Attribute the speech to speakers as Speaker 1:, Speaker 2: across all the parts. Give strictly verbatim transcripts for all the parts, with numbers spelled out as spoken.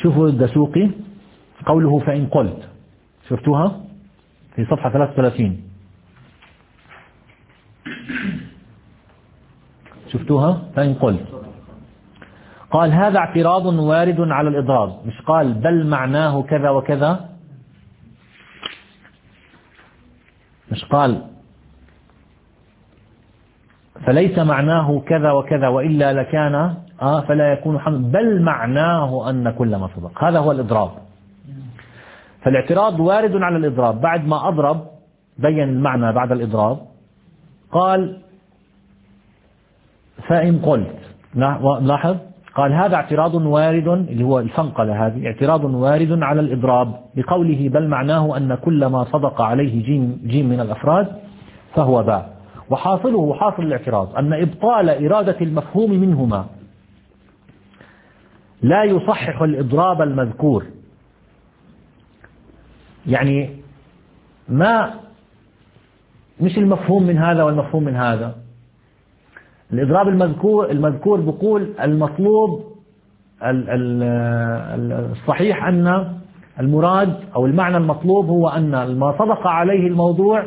Speaker 1: شوفوا الدسوقي قوله فإن قلت، شفتوها في صفحة ثلاثة وثلاثين، شفتوها؟ فإن قلت قال هذا اعتراض وارد على الإضراب، مش قال بل معناه كذا وكذا، مش قال فليس معناه كذا وكذا وإلا لكان آه فلا يكون حمل، بل معناه أن كل ما صدق. هذا هو الإضراب. فالاعتراض وارد على الإضراب، بعد ما أضرب بين المعنى بعد الإضراب قال فإن قلت، لاحظ قال هذا اعتراض وارد، اللي هو الفنقلة هذه، اعتراض وارد على الإضراب بقوله بل معناه أن كل ما صدق عليه جيم, جيم من الأفراد فهو باء. وحاصله حاصل الاعتراض أن إبطال إرادة المفهوم منهما لا يصحح الإضراب المذكور. يعني ما مش المفهوم من هذا والمفهوم من هذا. الإضراب المذكور المذكور بقول المطلوب الصحيح أن المراد أو المعنى المطلوب هو أن ما صدق عليه الموضوع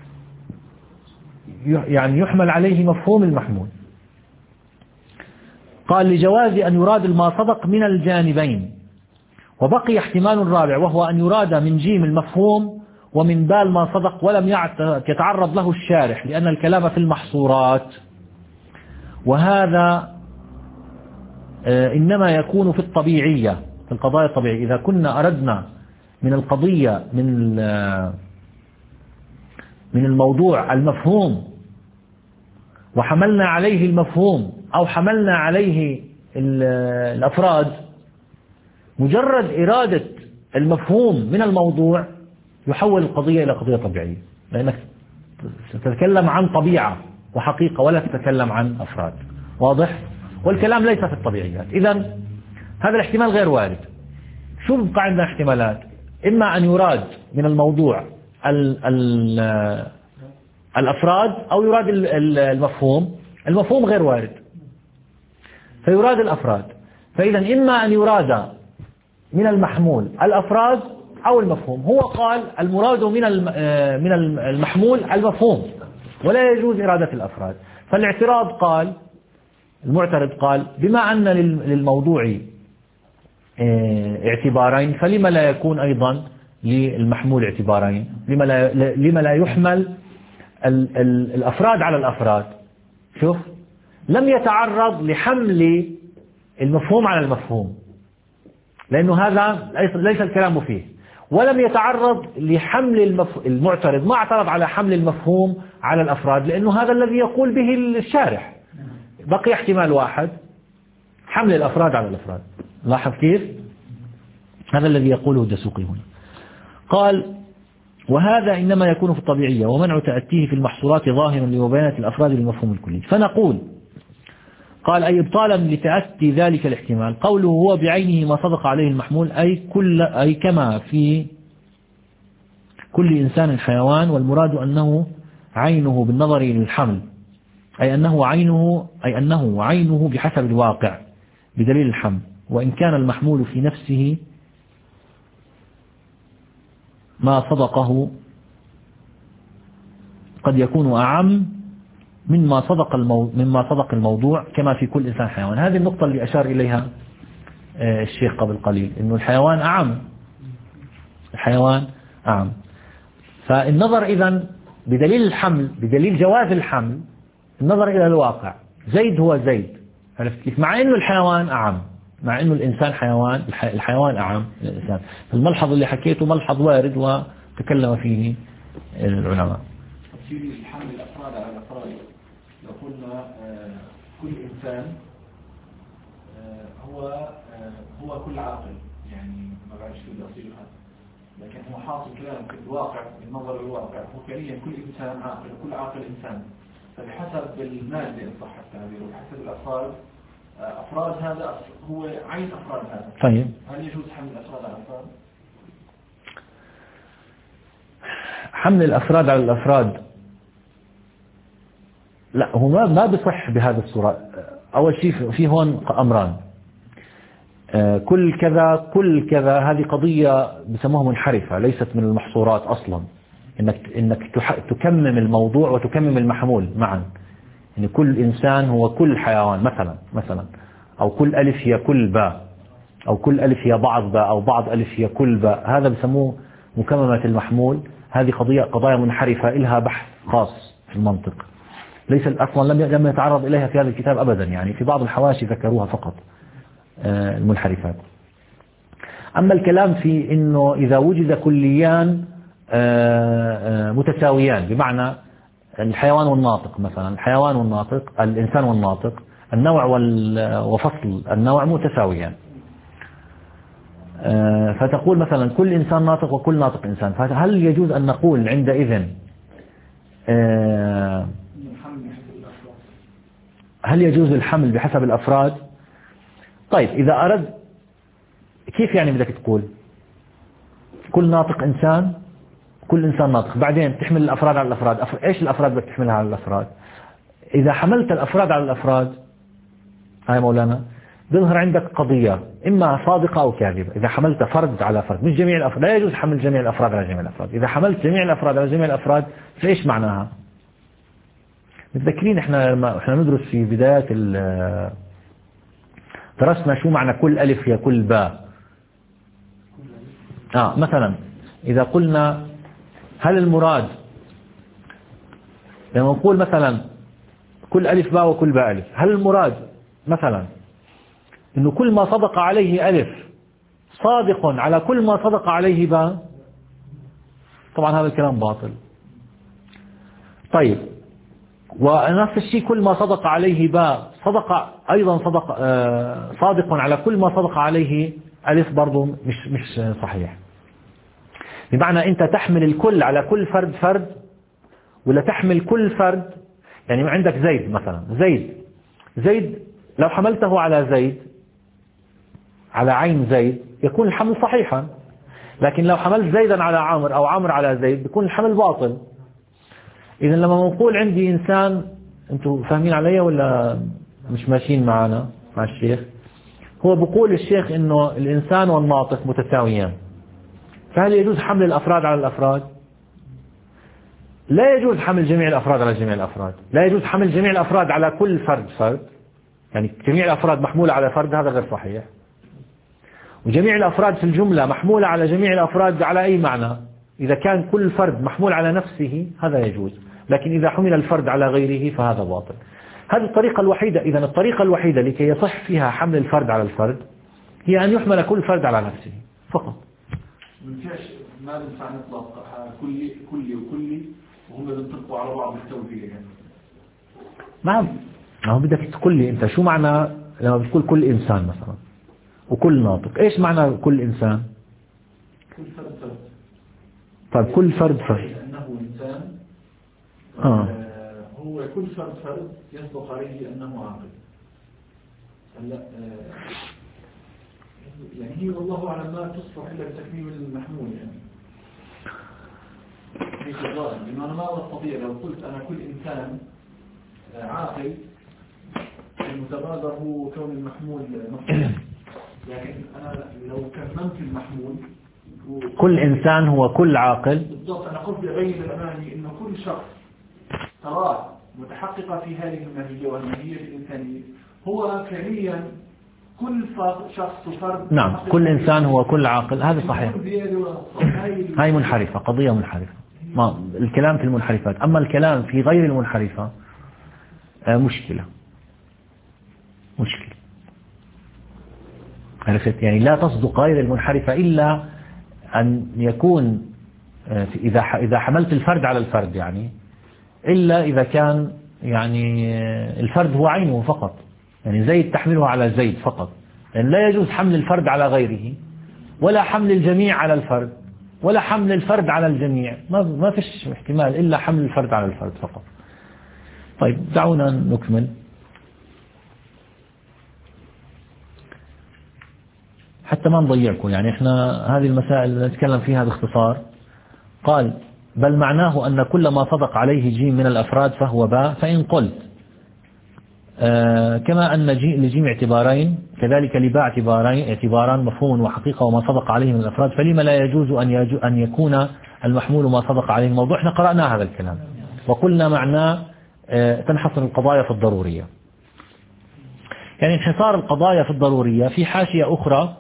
Speaker 1: يعني يحمل عليه مفهوم المحمول. قال لجواز أن يراد ما صدق من الجانبين، وبقي احتمال رابع وهو أن يراد من جيم المفهوم ومن بال ما صدق ولم يتعرض له الشارح، لأن الكلام في المحصورات، وهذا إنما يكون في الطبيعية، في القضايا الطبيعية. إذا كنا أردنا من القضية من من الموضوع المفهوم وحملنا عليه المفهوم أو حملنا عليه الأفراد، مجرد إرادة المفهوم من الموضوع يحول القضية إلى قضية طبيعية، لأنك تتكلم عن طبيعة وحقيقة ولا تتكلم عن أفراد. واضح؟ والكلام ليس في الطبيعيات. إذن هذا الاحتمال غير وارد. شو بقى عندنا احتمالات؟ إما أن يراد من الموضوع ال ال الأفراد أو يراد المفهوم. المفهوم غير وارد فيراد الأفراد. فإذا إما أن يراد من المحمول الأفراد أو المفهوم. هو قال المراد من من المحمول المفهوم ولا يجوز إرادة الأفراد. فالاعتراض قال المعترض قال بما أن للموضوع اعتبارين فلما لا يكون أيضا للمحمول اعتبارين؟ لما لا, لما لا يحمل ال ال الأفراد على الأفراد؟ شوف، لم يتعرض لحمل المفهوم على المفهوم لأنه هذا ليس الكلام فيه، ولم يتعرض لحمل المف... المعترض ما اعترض على حمل المفهوم على الأفراد لأنه هذا الذي يقول به الشارح. بقي احتمال واحد، حمل الأفراد على الأفراد. لاحظ كيف؟ هذا الذي يقوله الدسوقي هنا. قال وهذا إنما يكون في الطبيعية ومنع تأتيه في المحصورات ظاهرا لمباينة الأفراد للمفهوم الكلي. فنقول قال أي إبطالا لتأتي ذلك الاحتمال قوله هو بعينه ما صدق عليه المحمول، أي, كل أي كما في كل إنسان حيوان، والمراد أنه عينه بالنظر للحمل، أي أنه عينه أي أنه عينه بحسب الواقع بدليل الحمل، وإن كان المحمول في نفسه ما صدقه قد يكون أعم مما صدق المو... مما صدق الموضوع كما في كل إنسان حيوان. هذه النقطة اللي أشار إليها الشيخ قبل قليل، إنه الحيوان أعم، الحيوان أعم. فالنظر إذن بدليل الحمل، بدليل جواز الحمل، النظر إلى الواقع. زيد هو زيد، عرفت كيف؟ مع إنه الحيوان أعم، مع إنه الإنسان حيوان، الحيوان أعم من الإنسان. الملحظ اللي حكيته ملحظ وارد وتكلم فيه العلماء.
Speaker 2: حمل الأفراد على الأفراد، لو قلنا كل إنسان هو هو كل عاقل، يعني ما بعرفش كيف أصير هذا، لكن هو حاصل كلام في الواقع، بالنظر للواقع هو فعليا كل إنسان عاقل، كل عاقل إنسان. فبحسب المادة إن صح التعبير وبحسب الأفراد، أفراد هذا هو عين أفراد هذا.
Speaker 1: طيب
Speaker 2: هل يجوز حمل الأفراد على الأفراد؟
Speaker 1: حمل الأفراد على الأفراد لا، هو ما بصح بهذا الصورة. أول شيء في هون أمران. كل كذا كل كذا، هذه قضية بسموها منحرفة ليست من المحصورات أصلا. إنك إنك تكمم الموضوع وتكمم المحمول معا. يعني كل إنسان هو كل حيوان مثلا مثلا أو كل ألف هي كل باء، أو كل ألف هي بعض باء، أو بعض ألف هي كل باء. هذا بسموه مكممة المحمول. هذه قضية قضايا منحرفة إلها بحث خاص في المنطق، ليس أصلا لم لم يتعرض إليها في هذا الكتاب أبدا. يعني في بعض الحواشي ذكروها فقط المنحرفات. أما الكلام في إنه إذا وجد كليان متساويان، بمعنى الحيوان والناطق مثلا، الحيوان والناطق، الإنسان والناطق، النوع وفصل النوع متساويان، فتقول مثلا كل إنسان ناطق وكل ناطق إنسان، فهل يجوز أن نقول عندئذ هل يجوز الحمل بحسب الأفراد؟ طيب إذا أرد، كيف يعني بدك تقول كل ناطق إنسان، كل إنسان ناطق، بعدين تحمل الأفراد على الأفراد؟ أفر... إيش الأفراد بدك تحملها على الأفراد؟ إذا حملت الأفراد على الأفراد، هاي مولانا، بيظهر عندك قضية إما صادقة أو كاذبة. إذا حملت فرد على فرد، مش جميع الأفراد، لا يجوز حمل جميع الأفراد على جميع الأفراد. إذا حملت جميع الأفراد على جميع الأفراد، فإيش معناها؟ متذكرين إحنا لما إحنا ندرس في بداية ال درسنا شو معنى كل ألف هي كل باء. آه مثلا إذا قلنا هل المراد لما نقول مثلا كل ألف باء وكل باء ألف، هل المراد مثلا إنه كل ما صدق عليه ألف صادق على كل ما صدق عليه باء؟ طبعا هذا الكلام باطل. طيب ونفس الشيء كل ما صدق عليه باء صدق أيضا صدق آه صادق على كل ما صدق عليه ألف، برضو مش مش صحيح. بمعنى أنت تحمل الكل على كل فرد فرد، ولا تحمل كل فرد؟ يعني عندك زيد مثلا، زيد زيد لو حملته على زيد على عين زيد يكون الحمل صحيحا، لكن لو حملت زيدا على عمرو أو عمرو على زيد يكون الحمل باطل. إذا لما نقول عندي إنسان، أنتوا فاهمين علي ولا مش ماشيين معنا مع الشيخ؟ هو بقول الشيخ إنه الإنسان والناطق متساويان، فهل يجوز حمل الأفراد على الأفراد؟ لا يجوز حمل جميع الأفراد على جميع الأفراد. لا يجوز حمل جميع الأفراد على كل فرد فرد، يعني جميع الأفراد محمولة على فرد، هذا غير صحيح. وجميع الأفراد في الجملة محمولة على جميع الأفراد على أي معنى؟ إذا كان كل فرد محمول على نفسه هذا يجوز، لكن إذا حمل الفرد على غيره فهذا باطل. هذه الطريقة الوحيدة. إذا الطريقة الوحيدة لكي يصح فيها حمل الفرد على الفرد هي أن يحمل كل فرد على نفسه فقط.
Speaker 2: ما بنفع نطلق كلي كلي وكلي وهم بينطبقوا على بعض بالتوزيع يعني.
Speaker 1: نعم، ما هو بدك تقول لي أنت شو معنى لما بتقول كل إنسان مثلا وكل ناطق؟ إيش معنى كل إنسان؟
Speaker 2: كل فرد فرد.
Speaker 1: طيب كل فرد فرد
Speaker 2: أنه إنسان
Speaker 1: آه.
Speaker 2: هو كل فرد فرد يصدق عليه أنه عاقل. هلا آه يعني هي والله أعلم ما تصلح إلا بتكميم المحمول يعني. في الظاهر لأنه أنا ما أستطيع لو قلت أنا كل إنسان عاقل المتبادر هو كون المحمول مفهوم، لكن أنا لو كممت المحمول
Speaker 1: كل إنسان هو كل عاقل.
Speaker 2: بالضبط، أنا قلت أبين الأمامي إنه كل شخص تراه متحققة في هذه الماهية والماهية الإنسانية هو فعليا كل شخص وفرد.
Speaker 1: نعم، كل إنسان هو كل عاقل، هذا صحيح. هاي منحرفة، قضية منحرفة. ما الكلام في المنحرفات، أما الكلام في غير المنحرفة مشكلة مشكلة عرفت؟ يعني لا تصدق غير المنحرفة إلا أن يكون إذا إذا حملت الفرد على الفرد، يعني إلا إذا كان يعني الفرد هو عينه فقط، يعني زيد تحمله على زيد فقط، يعني لا يجوز حمل الفرد على غيره، ولا حمل الجميع على الفرد، ولا حمل الفرد على الجميع. ما ما فيش احتمال إلا حمل الفرد على الفرد فقط. طيب دعونا نكمل حتى ما نضيعكم. يعني احنا هذه المسائل اللي نتكلم فيها باختصار. قال بل معناه أن كل ما صدق عليه جيم من الأفراد فهو باء. فإن قلت آه كما أن لجيم اعتبارين كذلك لباع اعتبارين اعتباران مفهوم وحقيقة وما صدق عليه من الأفراد، فلما لا يجوز أن, يجو أن يكون المحمول ما صدق عليه الموضوع. احنا قرأنا هذا الكلام وقلنا معناه تنحصر القضايا في الضرورية، يعني انحصار القضايا في الضرورية. في حاشية أخرى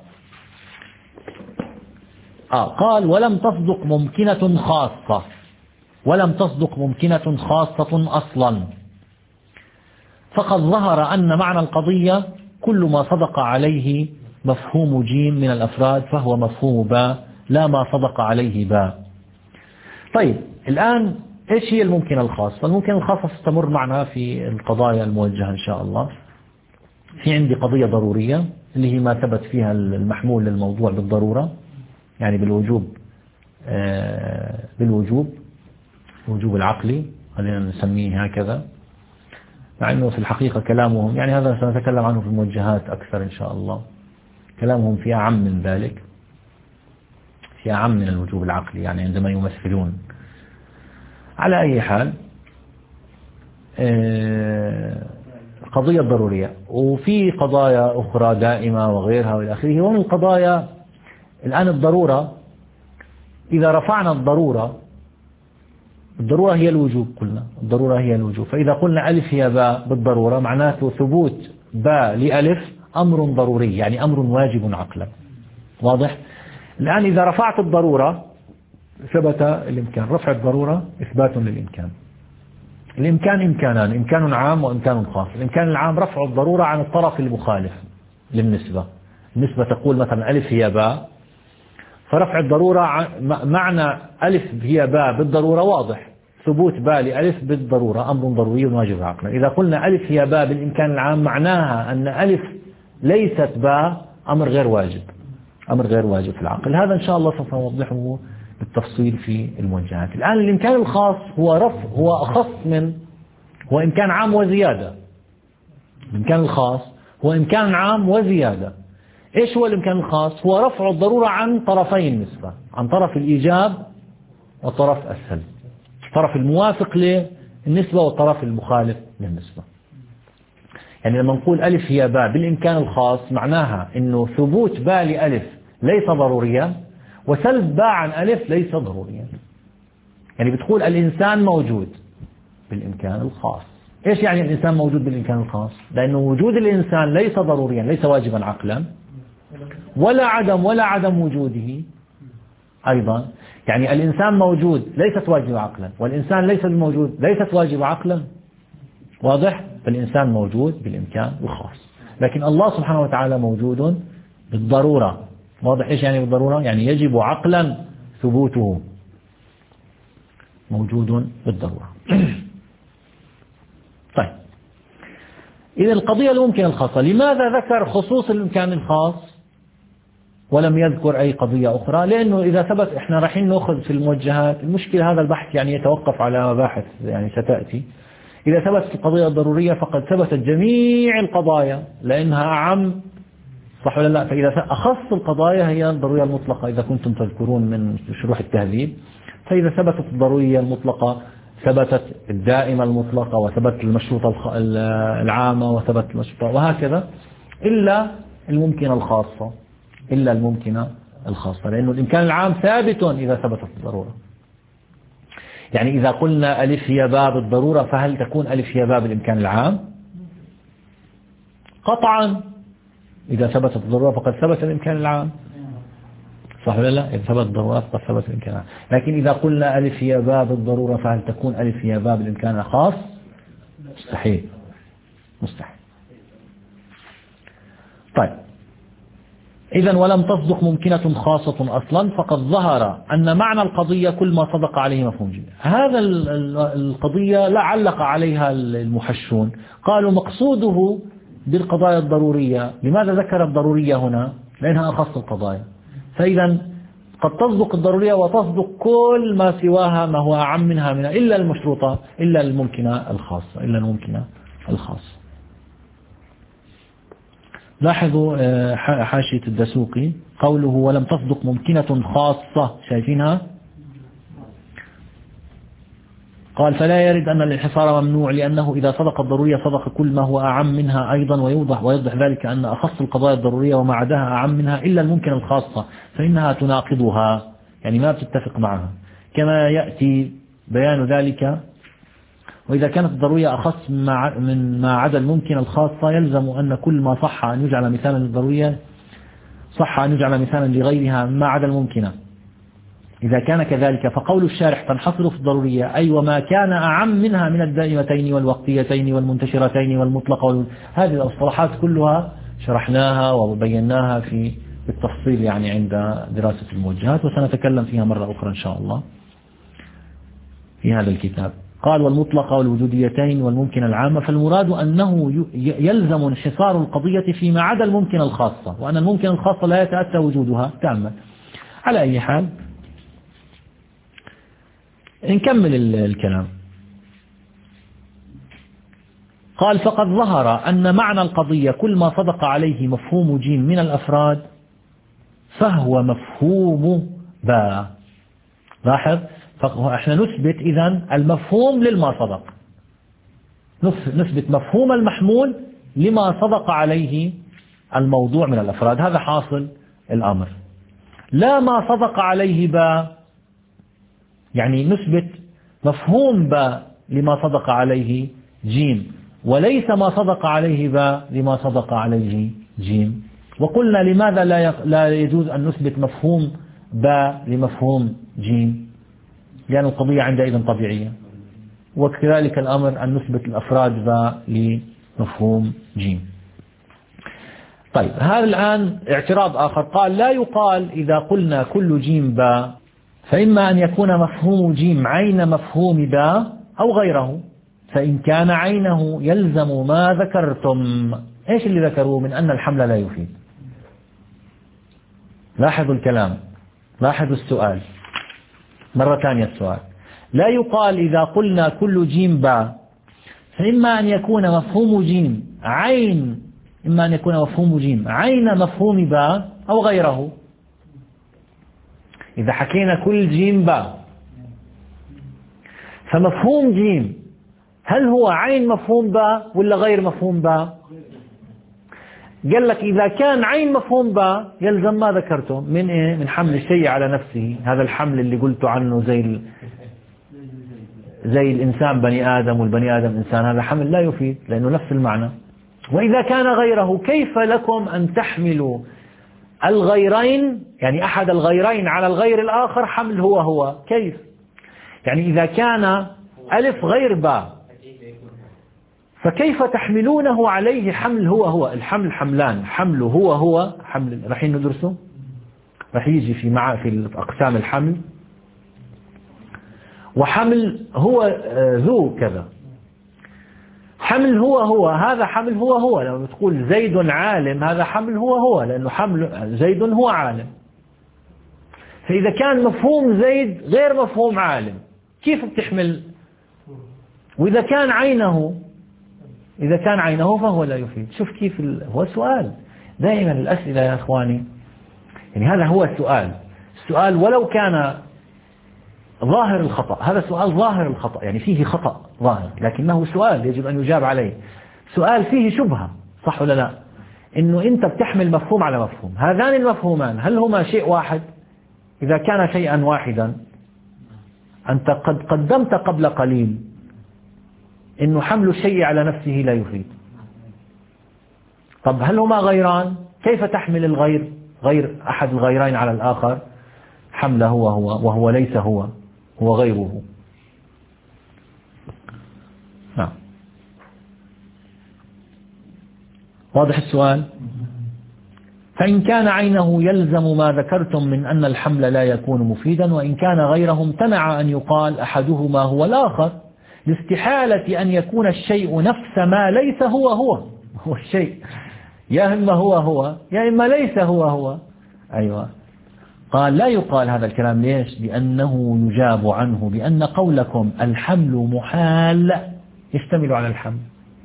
Speaker 1: آه قال ولم تصدق ممكنة خاصة، ولم تصدق ممكنة خاصة أصلا، فقد ظهر أن معنى القضية كل ما صدق عليه مفهوم جيم من الأفراد فهو مفهوم باء لا ما صدق عليه باء. طيب الآن إيش هي الممكنة الخاصة؟ الممكنة الخاصة تستمر معنا في القضايا الموجهة إن شاء الله. في عندي قضية ضرورية اللي هي ما ثبت فيها المحمول للموضوع بالضرورة، يعني بالوجوب آه بالوجوب الوجوب العقلي خلينا نسميه هكذا، مع أنه في الحقيقة كلامهم يعني هذا سنتكلم عنه في الموجهات أكثر إن شاء الله، كلامهم في أعم من ذلك، في أعم من الوجوب العقلي يعني عندما يمثلون. على أي حال القضية الضرورية، وفي قضايا أخرى دائمة وغيرها وإلى آخره. ومن القضايا الآن الضرورة، إذا رفعنا الضرورة، الضرورة هي الوجوب، قلنا الضرورة هي الوجوب، فإذا قلنا ألف هي باء بالضرورة معناته ثبوت باء لألف أمر ضروري، يعني أمر واجب عقلا. واضح؟ الآن إذا رفعت الضرورة ثبت الإمكان. رفع الضرورة إثبات للإمكان. الإمكان إمكانان، إمكان عام وإمكان خاص. الإمكان العام رفع الضرورة عن الطرف المخالف للنسبة. النسبة تقول مثلا ألف هي باء، فرفع الضرورة معنى ألف هي باء بالضرورة واضح، ثبوت باء لألف بالضرورة أمر ضروري واجب عقلا. إذا قلنا ألف هي باء بالإمكان العام معناها أن ألف ليست باء أمر غير واجب، أمر غير واجب في العقل. هذا إن شاء الله سوف نوضحه بالتفصيل في الموجهات. الآن الإمكان الخاص هو رفع، هو أخص من، هو إمكان عام وزيادة. الإمكان الخاص هو إمكان عام وزيادة. إيش هو الإمكان الخاص؟ هو رفع الضرورة عن طرفي النسبة، عن طرف الإيجاب وطرف السلب، الطرف الموافق للنسبة والطرف المخالف للنسبة. يعني لما نقول ألف هي باء بالإمكان الخاص معناها إنه ثبوت باء لألف ليس ضروريا، وسلب باء عن ألف ليس ضروريا. يعني بتقول الإنسان موجود بالإمكان الخاص. إيش يعني الإنسان موجود بالإمكان الخاص؟ لأنه وجود الإنسان ليس ضروريا، ليس واجبا عقلا، ولا عدم ولا عدم وجوده أيضا. يعني الإنسان موجود ليست واجبة عقلا، والإنسان ليس الموجود ليست واجبة عقلا. واضح؟ فالإنسان موجود بالإمكان الخاص، لكن الله سبحانه وتعالى موجود بالضرورة. واضح إيش يعني بالضرورة؟ يعني يجب عقلا ثبوته، موجود بالضرورة. طيب إذا القضية الممكنة الخاصة، لماذا ذكر خصوص الإمكان الخاص ولم يذكر أي قضية أخرى؟ لأنه إذا ثبت، إحنا رايحين نأخذ في الموجهات، المشكلة هذا البحث يعني يتوقف على مباحث يعني ستأتي. إذا ثبتت القضية الضرورية فقد ثبتت جميع القضايا لأنها أعم، صح ولا لا؟ فإذا أخص القضايا هي الضرورية المطلقة، إذا كنتم تذكرون من شروح التهذيب. فإذا ثبتت الضرورية المطلقة ثبتت الدائمة المطلقة، وثبتت المشروطة العامة، وثبتت المشروطة، وهكذا، إلا الممكنة الخاصة، إلا الممكنة الخاصة، لأنه الإمكان العام ثابت إذا ثبتت الضرورة. يعني إذا قلنا ألف هي باء بالضرورة، فهل تكون ألف هي باء بالإمكان العام؟ قطعا إذا ثبتت الضرورة فقد ثبت الإمكان العام، صح ولا لا؟ إذا ثبت الضرورة فقد ثبت الإمكان العام. لكن إذا قلنا ألف هي باء بالضرورة فهل تكون ألف هي باء بالإمكان الخاص؟ مستحيل، مستحيل. طيب إذن ولم تصدق ممكنة خاصة أصلا، فقد ظهر أن معنى القضية كل ما صدق عليه مفهوم جيم. هذا القضية لا علق عليها المحشون، قالوا مقصوده بالقضايا الضرورية. لماذا ذكر الضرورية هنا؟ لأنها أخص القضايا. فإذا قد تصدق الضرورية وتصدق كل ما سواها ما هو أعم منها منها، إلا المشروطة، إلا الممكنة الخاصة، إلا الممكنة الخاصة. لاحظوا حاشية الدسوقي قوله ولم تصدق ممكنة خاصة، شايفينها؟ قال فلا يرد أن الانحصار ممنوع، لأنه إذا صدق الضرورية صدق كل ما هو أعم منها أيضا، ويوضح ويوضح ذلك أن أخص القضايا الضرورية وما عداها أعم منها إلا الممكن الخاصة، فإنها تناقضها، يعني ما بتتفق معها، كما يأتي بيان ذلك. وإذا كانت الضرورية أخص من ما عدا الممكن الخاصة يلزم أن كل ما صح أن يجعل مثالا للضرورية صح أن يجعل مثالا لغيرها ما عدا الممكنة. إذا كان كذلك فقول الشارح تنحصر في الضرورية أي وما كان أعم منها من الدائمتين والوقتيتين والمنتشرتين والمطلقة، هذه الأصطلاحات كلها شرحناها وبيناها في بالتفصيل يعني عند دراسة الموجهات، وسنتكلم فيها مرة أخرى إن شاء الله في هذا الكتاب. قال والمطلقة والوجوديتين والممكن العامة، فالمراد أنه يلزم انحصار القضية فيما عدا الممكن الخاصة، وأن الممكن الخاصة لا يتأتى وجودها تاما. على أي حال نكمل الكلام. قال فقد ظهر أن معنى القضية كل ما صدق عليه مفهوم جيم من الأفراد فهو مفهوم باء. لاحظ، فإحنا نثبت إذن المفهوم للما صدق، نثبت مفهوم المحمول لما صدق عليه الموضوع من الأفراد، هذا حاصل الأمر. لا ما صدق عليه باء، يعني نثبت مفهوم باء لما صدق عليه جيم، وليس ما صدق عليه باء لما صدق عليه جيم. وقلنا لماذا لا يجوز أن نثبت مفهوم باء لمفهوم جيم؟ لأن القضية عندئذ طبيعية. وكذلك الأمر أن نثبت الأفراد باء لمفهوم جيم. طيب، هذا الآن اعتراض آخر. قال لا يقال إذا قلنا كل جيم باء فإما أن يكون مفهوم جيم عين مفهوم باء أو غيره، فإن كان عينه يلزم ما ذكرتم. إيش اللي ذكروه من أن الحمل لا يفيد؟ لاحظوا الكلام، لاحظوا السؤال مرة ثانية. السؤال لا يقال إذا قلنا كل جيم باء فإما أن يكون مفهوم جيم عين إما أن يكون مفهوم جيم عين مفهوم باء أو غيره. إذا حكينا كل جيم باء فمفهوم جيم هل هو عين مفهوم باء ولا غير مفهوم باء؟ قال لك إذا كان عين مفهوم باء يلزم ما ذكرته من إيه؟ من حمل الشيء على نفسه، هذا الحمل اللي قلت عنه زي ال... زي الإنسان بني آدم والبني آدم إنسان، هذا حمل لا يفيد لأنه نفس المعنى. وإذا كان غيره كيف لكم أن تحملوا الغيرين، يعني أحد الغيرين على الغير الآخر حمل هو هو؟ كيف؟ يعني إذا كان ألف غير باء فكيف تحملونه عليه حمل هو هو؟ الحمل حملان، حمل هو هو حمل رح ندرسه، رح يجي في مع في أقسام الحمل، وحمل هو ذو كذا. حمل هو هو هذا حمل هو هو، لما تقول زيد عالم هذا حمل هو هو لأنه حمل زيد هو عالم. فإذا كان مفهوم زيد غير مفهوم عالم كيف بتحمل؟ وإذا كان عينه إذا كان عينه فهو لا يفيد. شوف كيف ال... هو سؤال دائما الأسئلة يا أخواني، يعني هذا هو السؤال. السؤال ولو كان ظاهر الخطأ، هذا سؤال ظاهر الخطأ يعني فيه خطأ ظاهر، لكنه سؤال يجب أن يجاب عليه. سؤال فيه شبهة، صح ولا لا؟ إنه أنت بتحمل مفهوم على مفهوم، هذان المفهومان هل هما شيء واحد؟ إذا كان شيئا واحدا أنت قد قدمت قبل قليل إنه حمل الشيء على نفسه لا يفيد. طب هل هما غيران؟ كيف تحمل الغير غير أحد الغيرين على الآخر حمله هو هو وهو ليس هو، هو غيره؟ نعم، واضح السؤال؟ فإن كان عينه يلزم ما ذكرتم من أن الحمل لا يكون مفيدا، وإن كان غيره امتنع أن يقال أحدهما هو الآخر، لاستحالة أن يكون الشيء نفس ما ليس هو هو. هو الشيء يا إما هو هو يا إما ليس هو هو. أيوة. قال لا يقال هذا الكلام. ليش؟ لأنه يجاب عنه بأن قولكم الحمل محال يشتمل على الحمل،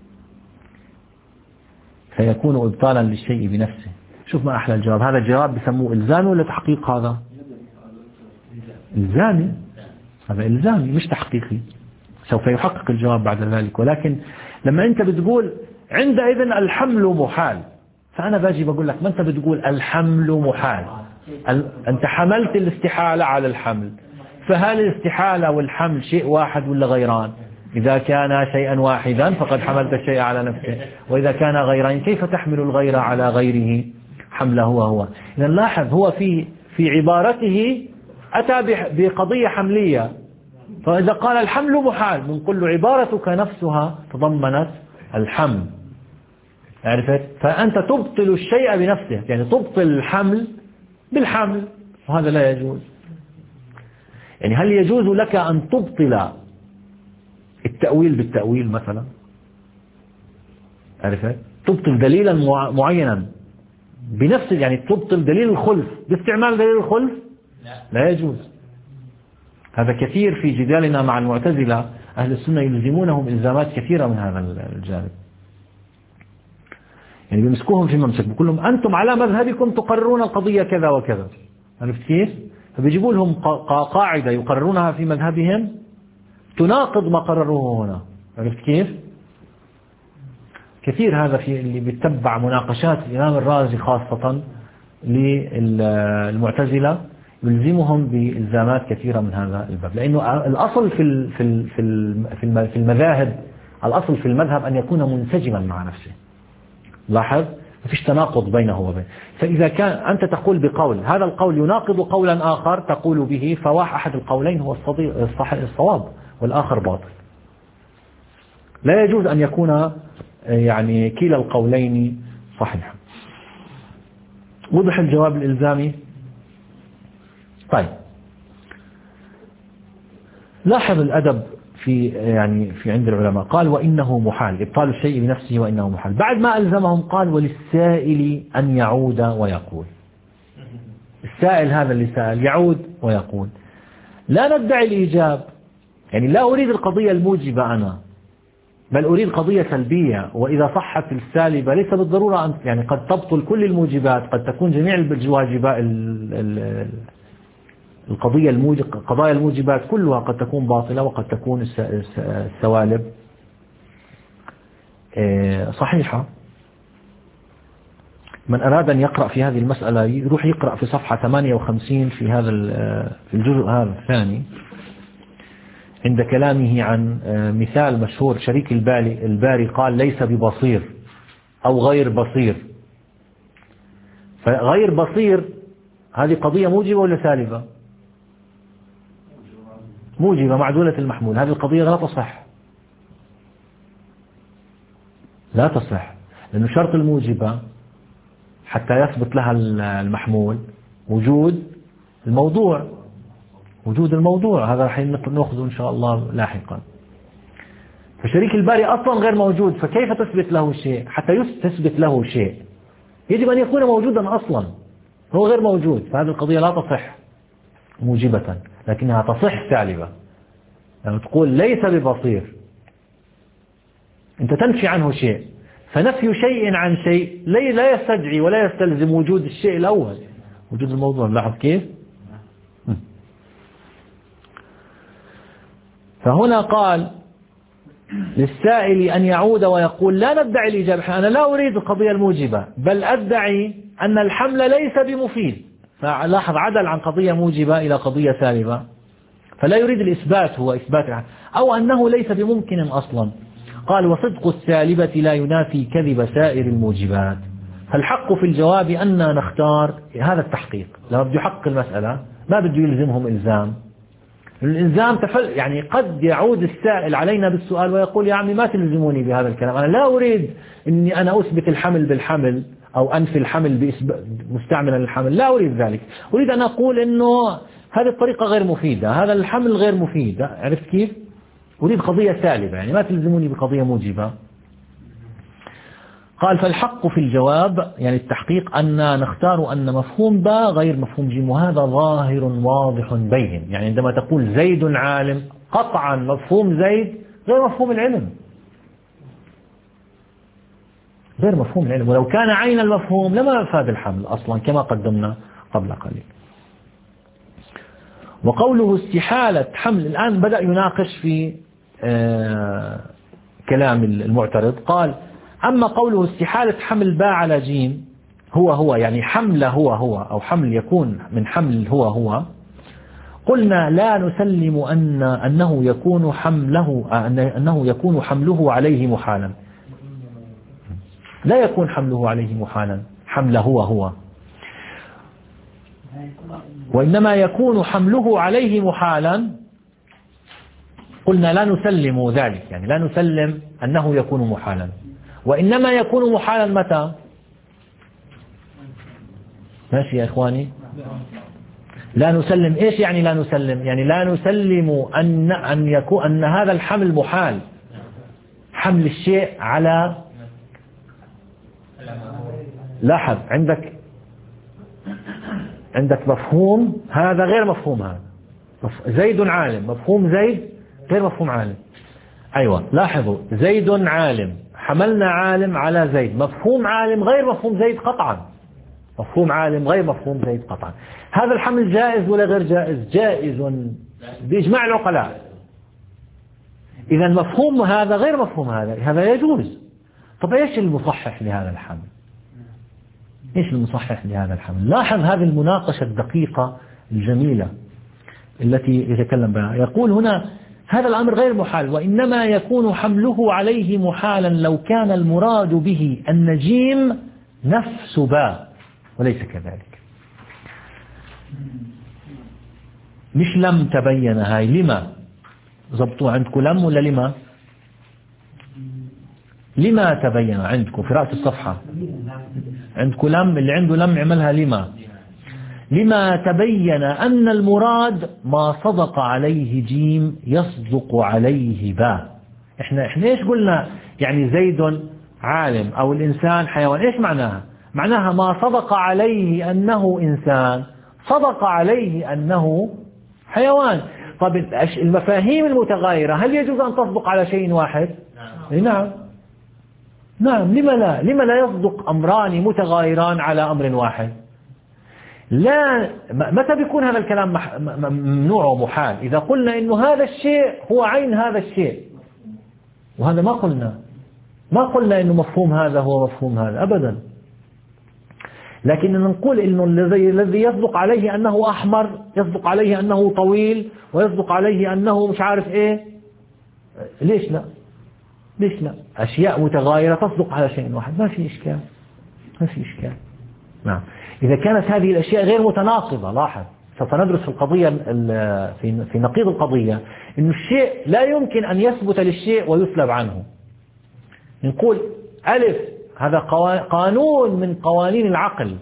Speaker 1: فيكون إبطالا للشيء بنفسه. شوف ما أحلى الجواب. هذا الجواب بسموه إلزامي ولا تحقيق؟ هذا إلزامي، هذا إلزامي مش تحقيقي. سوف يحقق الجواب بعد ذلك. ولكن لما أنت بتقول عندئذ الحمل محال، فأنا باجي بقول لك ما أنت بتقول الحمل محال، أنت حملت الاستحالة على الحمل، فهل الاستحالة والحمل شيء واحد ولا غيران؟ إذا كان شيئا واحدا فقد حملت الشيء على نفسه، وإذا كان غيرين كيف تحمل الغير على غيره حمله هو هو. إذا لاحظ هو في في عبارته أتى بقضية حملية، فإذا قال الحمل محال بنقول له عبارتك نفسها تضمنت الحمل، عرفت؟ فأنت تبطل الشيء بنفسه، يعني تبطل الحمل بالحمل، وهذا لا يجوز. يعني هل يجوز لك أن تبطل التأويل بالتأويل مثلا؟ عرفت؟ تبطل دليلا معينا بنفس، يعني تبطل دليل الخلف باستعمال دليل الخلف؟ لا يجوز. هذا كثير في جدالنا مع المعتزلة، أهل السنة يلزمونهم إلزامات كثيرة من هذا الجانب، يعني بيمسكوهم في ممسك بيقول لهم أنتم على مذهبكم تقررون القضية كذا وكذا، عرفت كيف؟ فبيجيبوا لهم قاعدة يقررونها في مذهبهم تناقض ما قرروه هنا، عرفت كيف؟ كثير هذا في اللي بيتبع مناقشات الإمام الرازي خاصة للمعتزلة، يلزمهم بإلزامات كثيرة من هذا الباب، لأنه الأصل في في في في المذاهب، الأصل في المذهب أن يكون منسجما مع نفسه. لاحظ ما فيش تناقض بينه وبين، فإذا كان أنت تقول بقول هذا القول يناقض قولا آخر تقول به، فواح أحد القولين هو الصواب والآخر باطل. لا يجوز أن يكون يعني كلا القولين صحيحا. وضح الجواب الإلزامي؟ طيب، لاحظ الأدب في يعني في عند العلماء، قال وإنه محال، إبطال الشيء بنفسه وإنه محال. بعد ما ألزمهم قال وللسائل أن يعود ويقول. السائل هذا اللي سأل يعود ويقول. لا ندعي الإيجاب، يعني لا أريد القضية الموجبة أنا، بل أريد قضية سلبية، وإذا صحت السالبة ليس بالضرورة أن يعني قد تبطل كل الموجبات، قد تكون جميع الواجبات القضية الموجب قضايا الموجبات كلها قد تكون باطلة، وقد تكون السوالب صحيحة. من أراد أن يقرأ في هذه المسألة يروح يقرأ في صفحة ثمانية وخمسين في هذا في الجزء هذا الثاني، عند كلامه عن مثال مشهور شريك الباري الباري قال ليس ببصير أو غير بصير. فغير بصير هذه قضية موجبة ولا سالبة؟ موجبة معدولة المحمول. هذه القضية لا تصح، لا تصح، لأنه شرط الموجبة حتى يثبت لها المحمول وجود الموضوع، وجود الموضوع هذا راح نأخذه إن شاء الله لاحقا. فشريك الباري أصلا غير موجود، فكيف تثبت له شيء؟ حتى تثبت له شيء يجب أن يكون موجودا أصلا، هو غير موجود، فهذه القضية لا تصح موجبة، لكنها تصح سالبة. لما تقول ليس ببصير أنت تنفي عنه شيء، فنفي شيء عن شيء لا يستدعي ولا يستلزم وجود الشيء الأول، وجود الموضوع. لاحظ كيف؟ فهنا قال للسائل أن يعود ويقول لا ندعي الإجابة، أنا لا أريد القضية الموجبة بل أدعي أن الحمل ليس بمفيد. فلاحظ عدل عن قضية موجبة إلى قضية سالبة، فلا يريد الإثبات، هو إثبات أو أنه ليس بممكن أصلا. قال وصدق السالبة لا ينافي كذب سائر الموجبات، فالحق في الجواب أن نختار هذا التحقيق. لما بده يحقق المسألة ما بده يلزمهم إلزام، الإلزام تفل يعني قد يعود السائل علينا بالسؤال ويقول يا عمي ما تلزموني بهذا الكلام، أنا لا أريد أني أنا أثبت الحمل بالحمل أو أنفي الحمل مستعملا للحمل، لا أريد ذلك، أريد أن أقول أنه هذه الطريقة غير مفيدة، هذا الحمل غير مفيد، عرفت كيف؟ أريد قضية سالبة، يعني ما تلزموني بقضية موجبة. قال فالحق في الجواب يعني التحقيق أن نختار أن مفهوم باء غير مفهوم جيم، وهذا ظاهر واضح بين. يعني عندما تقول زيد عالم قطعا مفهوم زيد غير مفهوم العلم، غير مفهوم العلم، ولو كان عين المفهوم لما أفاد الحمل أصلا كما قدمنا قبل قليل. وقوله استحالة حمل، الآن بدأ يناقش في آه كلام المعترض قال: أما قوله استحالة حمل باء على جيم هو هو، يعني حمل هو هو أو حمل يكون من حمل هو هو، قلنا لا نسلم أن أنه يكون حمله أنه يكون حمله عليه محالا. لا يكون حمله عليه محالا، حمل هو هو، وإنما يكون حمله عليه محالا. قلنا لا نسلم ذلك، يعني لا نسلم أنه يكون محالا، وإنما يكون محالا متى؟ ماشي يا إخواني؟ لا نسلم إيش يعني لا نسلم؟ يعني لا نسلم أن أن يكون أن هذا الحمل محال، حمل الشيء على. لاحظ عندك عندك مفهوم هذا غير مفهوم هذا. زيد عالم، مفهوم زيد غير مفهوم عالم. أيوة لاحظوا، زيد عالم، حملنا عالم على زيد، مفهوم عالم غير مفهوم زيد قطعا، مفهوم عالم غير مفهوم زيد قطعا. هذا الحمل جائز ولا غير جائز؟ جائز بإجماع العقلاء. إذا مفهوم هذا غير مفهوم هذا، هذا يجوز. طب إيش المصحح لهذا الحمل؟ إيش المصحح لهذا الحمل؟ لاحظ هذه المناقشة الدقيقة الجميلة التي يتكلم بها. يقول هنا: هذا الأمر غير محال، وإنما يكون حمله عليه محالا لو كان المراد به أن جيم نفس باء وليس كذلك. مش لم تبين هاي، لما ضبطوا عندكم لم ولا لما؟ لما تبين عندكم في رأس الصفحة عندكم لم، اللي عنده لم يعملها لما. لما تبين أن المراد ما صدق عليه جيم يصدق عليه باء. احنا احنا ايش قلنا؟ يعني زيد عالم أو الإنسان حيوان، ايش معناها؟ معناها ما صدق عليه أنه إنسان صدق عليه أنه حيوان. طب المفاهيم المتغايرة هل يجوز أن تصدق على شيء واحد؟ نعم نعم، لما لا؟ لما لا يصدق أمران متغايران على أمر واحد؟ لا، متى بيكون هذا الكلام ممنوع ومحال؟ إذا قلنا إنه هذا الشيء هو عين هذا الشيء، وهذا ما قلنا ما قلنا إنه مفهوم هذا هو مفهوم هذا أبدا. لكن نقول إنه الذي الذي يصدق عليه أنه أحمر، يصدق عليه أنه طويل، ويصدق عليه أنه مش عارف إيه. ليش لا؟ ليش لا؟ أشياء متغايرة تصدق على شيء واحد، ما في إشكال، ما في إشكال. نعم، إذا كانت هذه الأشياء غير متناقضة. لاحظ، سوف ندرس في القضية في في نقيض القضية إنه الشيء لا يمكن أن يثبت للشيء ويسلب عنه. نقول ألف هذا قانون من قوانين العقل،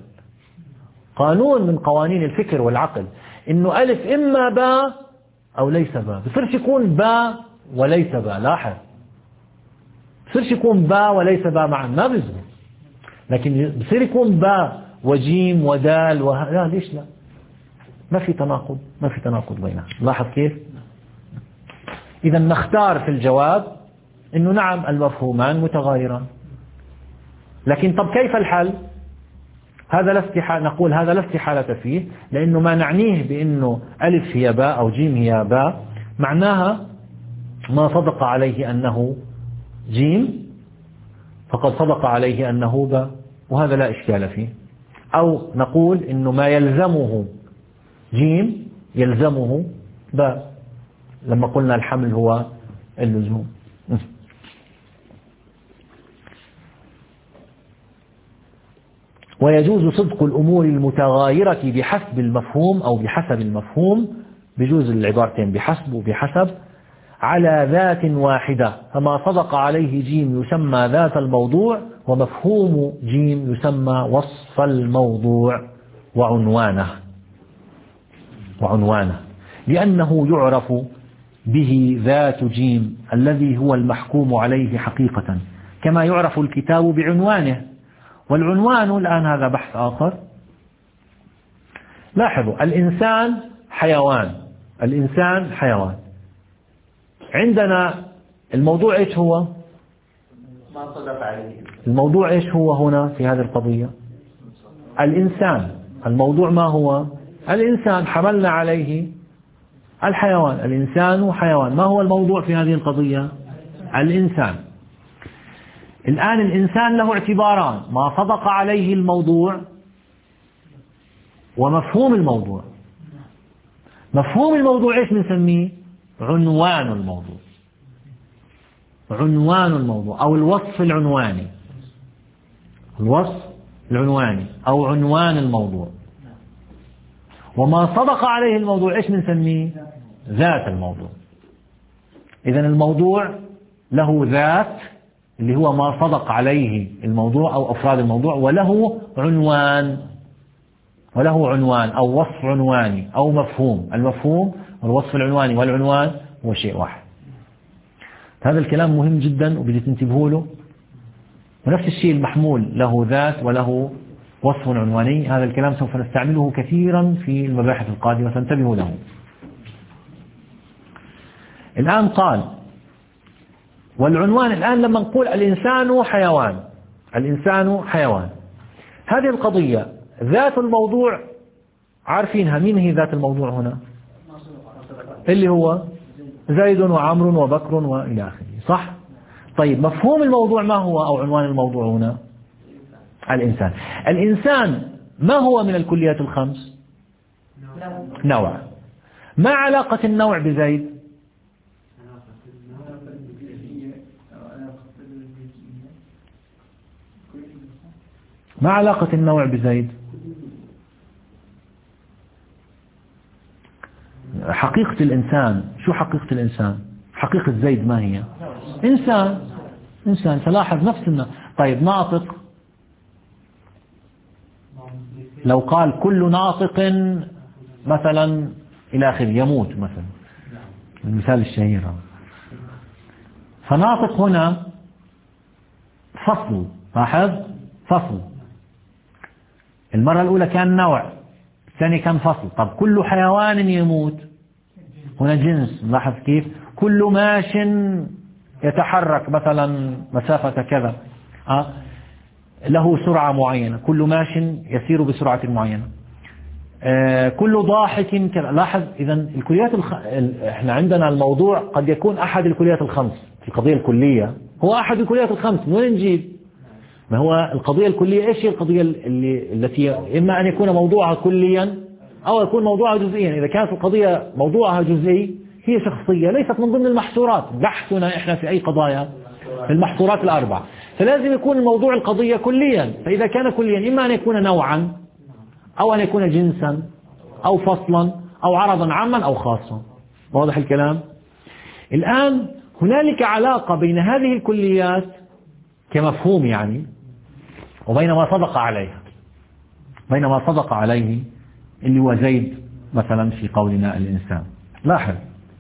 Speaker 1: قانون من قوانين الفكر والعقل، إنه ألف إما باء أو ليس باء. بصيرش يكون باء وليس باء. لاحظ، بصيرش يكون باء وليس باء معا، ما بيزبط. لكن بصير يكون باء وجيم ودال وه... لا، ليش لا؟ ما في تناقض، ما في تناقض بينها. لاحظ كيف؟ إذا نختار في الجواب إنه نعم المفهومان متغايران. لكن طب كيف الحل؟ هذا لا استحالة، نقول هذا لا استحالة فيه، لأنه ما نعنيه بأنه ألف هي باء أو جيم هي باء معناها ما صدق عليه أنه جيم فقد صدق عليه أنه باء، وهذا لا إشكال فيه. أو نقول إنه ما يلزمه جيم يلزمه باء، لما قلنا الحمل هو اللزوم. ويجوز صدق الأمور المتغايرة بحسب المفهوم أو بحسب المفهوم، بجوز العبارتين بحسب وبحسب، على ذات واحدة. فما صدق عليه جيم يسمى ذات الموضوع، ومفهوم جيم يسمى وصف الموضوع وعنوانه وعنوانه لأنه يعرف به ذات جيم الذي هو المحكوم عليه حقيقة، كما يعرف الكتاب بعنوانه. والعنوان الآن هذا بحث آخر. لاحظوا، الإنسان حيوان، الإنسان حيوان. عندنا الموضوع إيش هو؟
Speaker 3: ما صدق عليه.
Speaker 1: الموضوع إيش هو هنا في هذه القضية؟ الإنسان. الموضوع ما هو؟ الإنسان. حملنا عليه الحيوان. الإنسان حيوان. ما هو الموضوع في هذه القضية؟ الإنسان. الآن الإنسان له اعتباران: ما صدق عليه الموضوع ومفهوم الموضوع. مفهوم الموضوع إيش بنسميه؟ عنوان الموضوع. عنوان الموضوع أو الوصف العنواني. الوصف العنواني أو عنوان الموضوع. وما صدق عليه الموضوع إيش بنسميه؟ ذات الموضوع. إذن الموضوع له ذات اللي هو ما صدق عليه الموضوع أو أفراد الموضوع، وله عنوان، وله عنوان أو وصف عنواني أو مفهوم. المفهوم والوصف العنواني والعنوان هو شيء واحد. هذا الكلام مهم جدا وبدي تنتبهوا له. ونفس الشيء المحمول له ذات وله وصف عنواني. هذا الكلام سوف نستعمله كثيرا في المباحث القادمة فانتبهوا له. الآن قال والعنوان. الآن لما نقول الإنسان حيوان، الإنسان حيوان، هذه القضية ذات الموضوع عارفينها. مين هي ذات الموضوع هنا؟ اللي هو زيد وعمر وبكر وإلى آخره، صح؟ طيب مفهوم الموضوع ما هو أو عنوان الموضوع هنا؟ الإنسان. الإنسان ما هو من الكليات الخمس؟ نوع. ما علاقة النوع بزيد؟ ما علاقة النوع بزيد؟ حقيقة الإنسان. شو حقيقة الإنسان؟ حقيقة زيد ما هي؟ إنسان. إنسان. تلاحظ نفس النوع. طيب ناطق، لو قال كل ناطق مثلا إلى آخره يموت مثلا، المثال الشهير. فناطق هنا فصل. لاحظ فصل. المرة الأولى كان نوع، الثانية كان فصل. طب كل حيوان يموت هنا جنس. لاحظ كيف؟ كل ماش يتحرك مثلا مسافة كذا أه؟ له سرعة معينة. كل ماش يسير بسرعة معينة. آه كل ضاحك كذا. لاحظ إذا الكليات الخ... احنا عندنا الموضوع قد يكون أحد الكليات الخمس في القضية الكلية. هو أحد الكليات الخمس. من وين نجيب؟ ما هو القضية الكلية إيش هي القضية اللي التي إما أن يكون موضوعها كليا أو يكون موضوعها جزئيا. إذا كانت القضية موضوعها جزئي هي شخصية ليست من ضمن المحصورات. بحثنا إحنا في أي قضايا؟ في المحصورات الأربع. فلازم يكون الموضوع القضية كليا. فإذا كان كليا إما أن يكون نوعا أو أن يكون جنسا أو فصلا أو عرضا عاما أو خاصا. واضح الكلام؟ الآن هنالك علاقة بين هذه الكليات كمفهوم يعني وبين ما صدق عليها، بين ما صدق عليه اللي هو زيد مثلا في قولنا الإنسان. لاحظ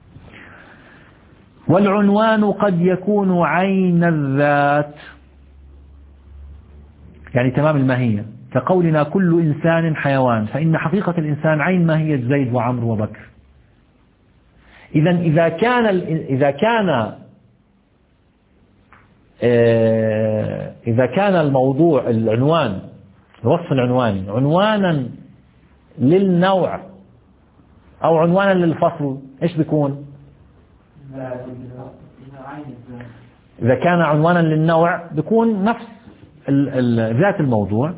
Speaker 1: والعنوان قد يكون عين الذات، يعني تمام الماهية، كقولنا كل إنسان حيوان، فإن حقيقة الإنسان عين ماهية زيد وعمر وبكر. إذا إذا كان إذا كان إذا كان الموضوع العنوان الوصف العنواني عنوانا للنوع أو عنوانا للفصل إيش بيكون؟ إذا كان عنوانا للنوع بيكون نفس ذات الموضوع.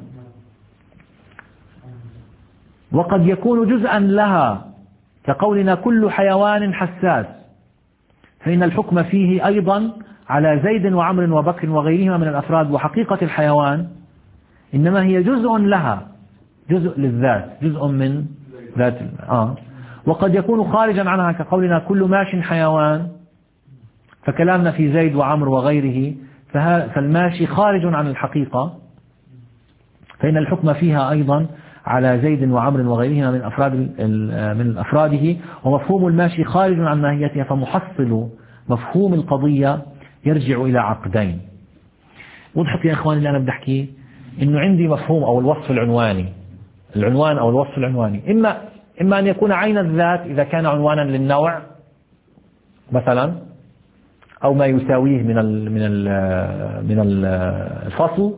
Speaker 1: وقد يكون جزءا لها كقولنا كل حيوان حساس، فإن الحكم فيه أيضا على زيد وعمر وبكر وغيرهما من الأفراد. وحقيقة الحيوان إنما هي جزء لها، جزء للذات، جزء من ذات. آه. وقد يكون خارجا عنها كقولنا كل ماش حيوان، فكلامنا في زيد وعمر وغيره، فالماشي خارج عن الحقيقة، فإن الحكم فيها أيضا على زيد وعمر وغيرهما من أفراد من أفراده. ومفهوم الماشي خارج عن ماهيتها، فمحصل مفهوم القضية يرجع إلى عقدين. وضحت يا إخواني اللي أنا بدي أحكيه؟ إنه عندي مفهوم أو الوصف العنواني، العنوان أو الوصف العنواني إما إما أن يكون عين الذات إذا كان عنوانا للنوع مثلا، أو ما يساويه من ال من ال من الفصل،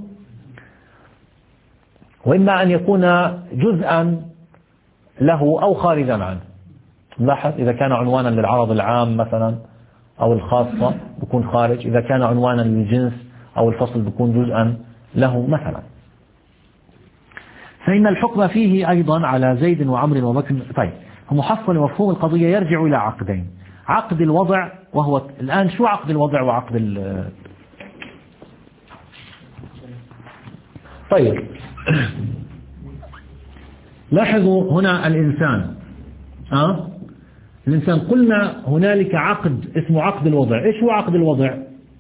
Speaker 1: وإما أن يكون جزءا له أو خارجا عنه. لاحظ إذا كان عنوانا للعرض العام مثلا أو الخاصة بكون خارج، إذا كان عنوانا للجنس أو الفصل بكون جزءا له مثلا. فإن الحكم فيه أيضا على زيد وعمر وبكر. طيب، محصل مفهوم القضية يرجع إلى عقدين: عقد الوضع، وهو الآن شو عقد الوضع وعقد ال طيب لاحظوا هنا الإنسان أه؟ الإنسان قلنا هنالك عقد اسمه عقد الوضع. إيش هو عقد الوضع؟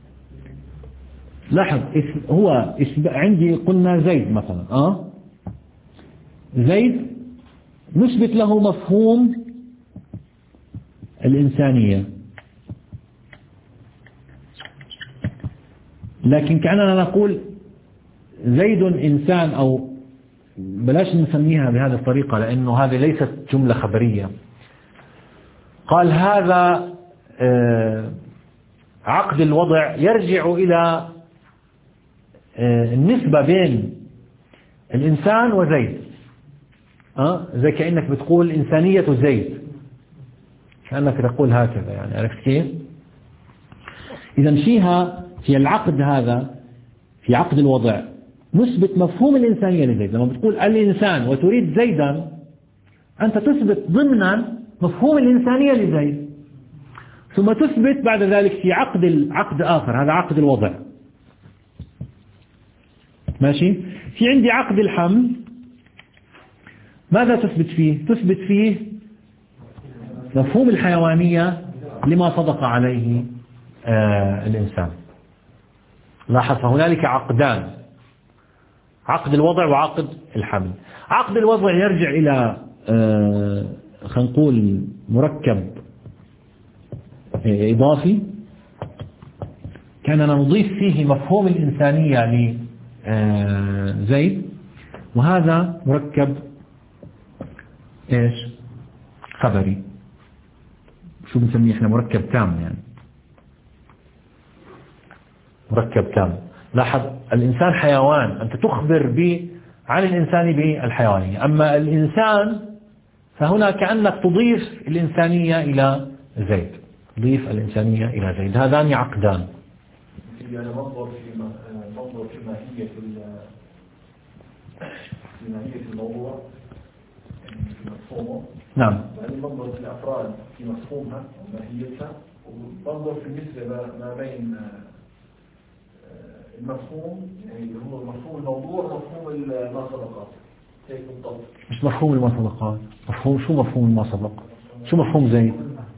Speaker 1: لاحظ هو عندي قلنا زيد مثلا أه؟ زيد نثبت له مفهوم الإنسانية، لكن كأننا نقول زيد إنسان، أو بلاش نسميها بهذه الطريقة لأنه هذه ليست جملة خبرية. قال هذا عقد الوضع يرجع إلى النسبة بين الإنسان وزيد، أه؟ زي كأنك بتقول إنسانية زيد، كأنك تقول هكذا، يعني عرفت كيف؟ إذا فيها في العقد هذا، في عقد الوضع نثبت مفهوم الإنسانية لزيد. لما بتقول الإنسان وتريد زيدا، أنت تثبت ضمنا مفهوم الإنسانية لزيد، ثم تثبت بعد ذلك في عقد عقد آخر، هذا عقد الوضع. ماشي؟ في عندي عقد الحمل، ماذا تثبت فيه؟ تثبت فيه مفهوم الحيوانية لما صدق عليه آه الإنسان. لاحظ هنالك عقدان: عقد الوضع وعقد الحمل. عقد الوضع يرجع إلى آه خلينا نقول مركب إضافي كاننا نضيف فيه مفهوم الإنسانية لزيد، وهذا مركب إيش؟ خبري. شو بنسميه إحنا؟ مركب تام، يعني مركب تام. لاحظ الإنسان حيوان، أنت تخبر به عن الإنسان بالحيوانية، أما الإنسان فهنا كأنك تضيف الإنسانية إلى زيد، تضيف الإنسانية إلى زيد. هذان عقدان.
Speaker 2: يعني منظر في منظر في ماهية في ماهية الموضوع، يعني في مفهومه.
Speaker 1: نعم.
Speaker 2: يعني منظر في الأفراد في مفهومها وماهيتها، ومنظر في النسبة ما بين المفهوم، يعني هو مفهوم الموضوع ومفهوم المصدقات. هيك بالضبط.
Speaker 1: مش مفهوم المصدقات، مفهوم شو مفهوم المصدق؟ شو مفهوم زيد؟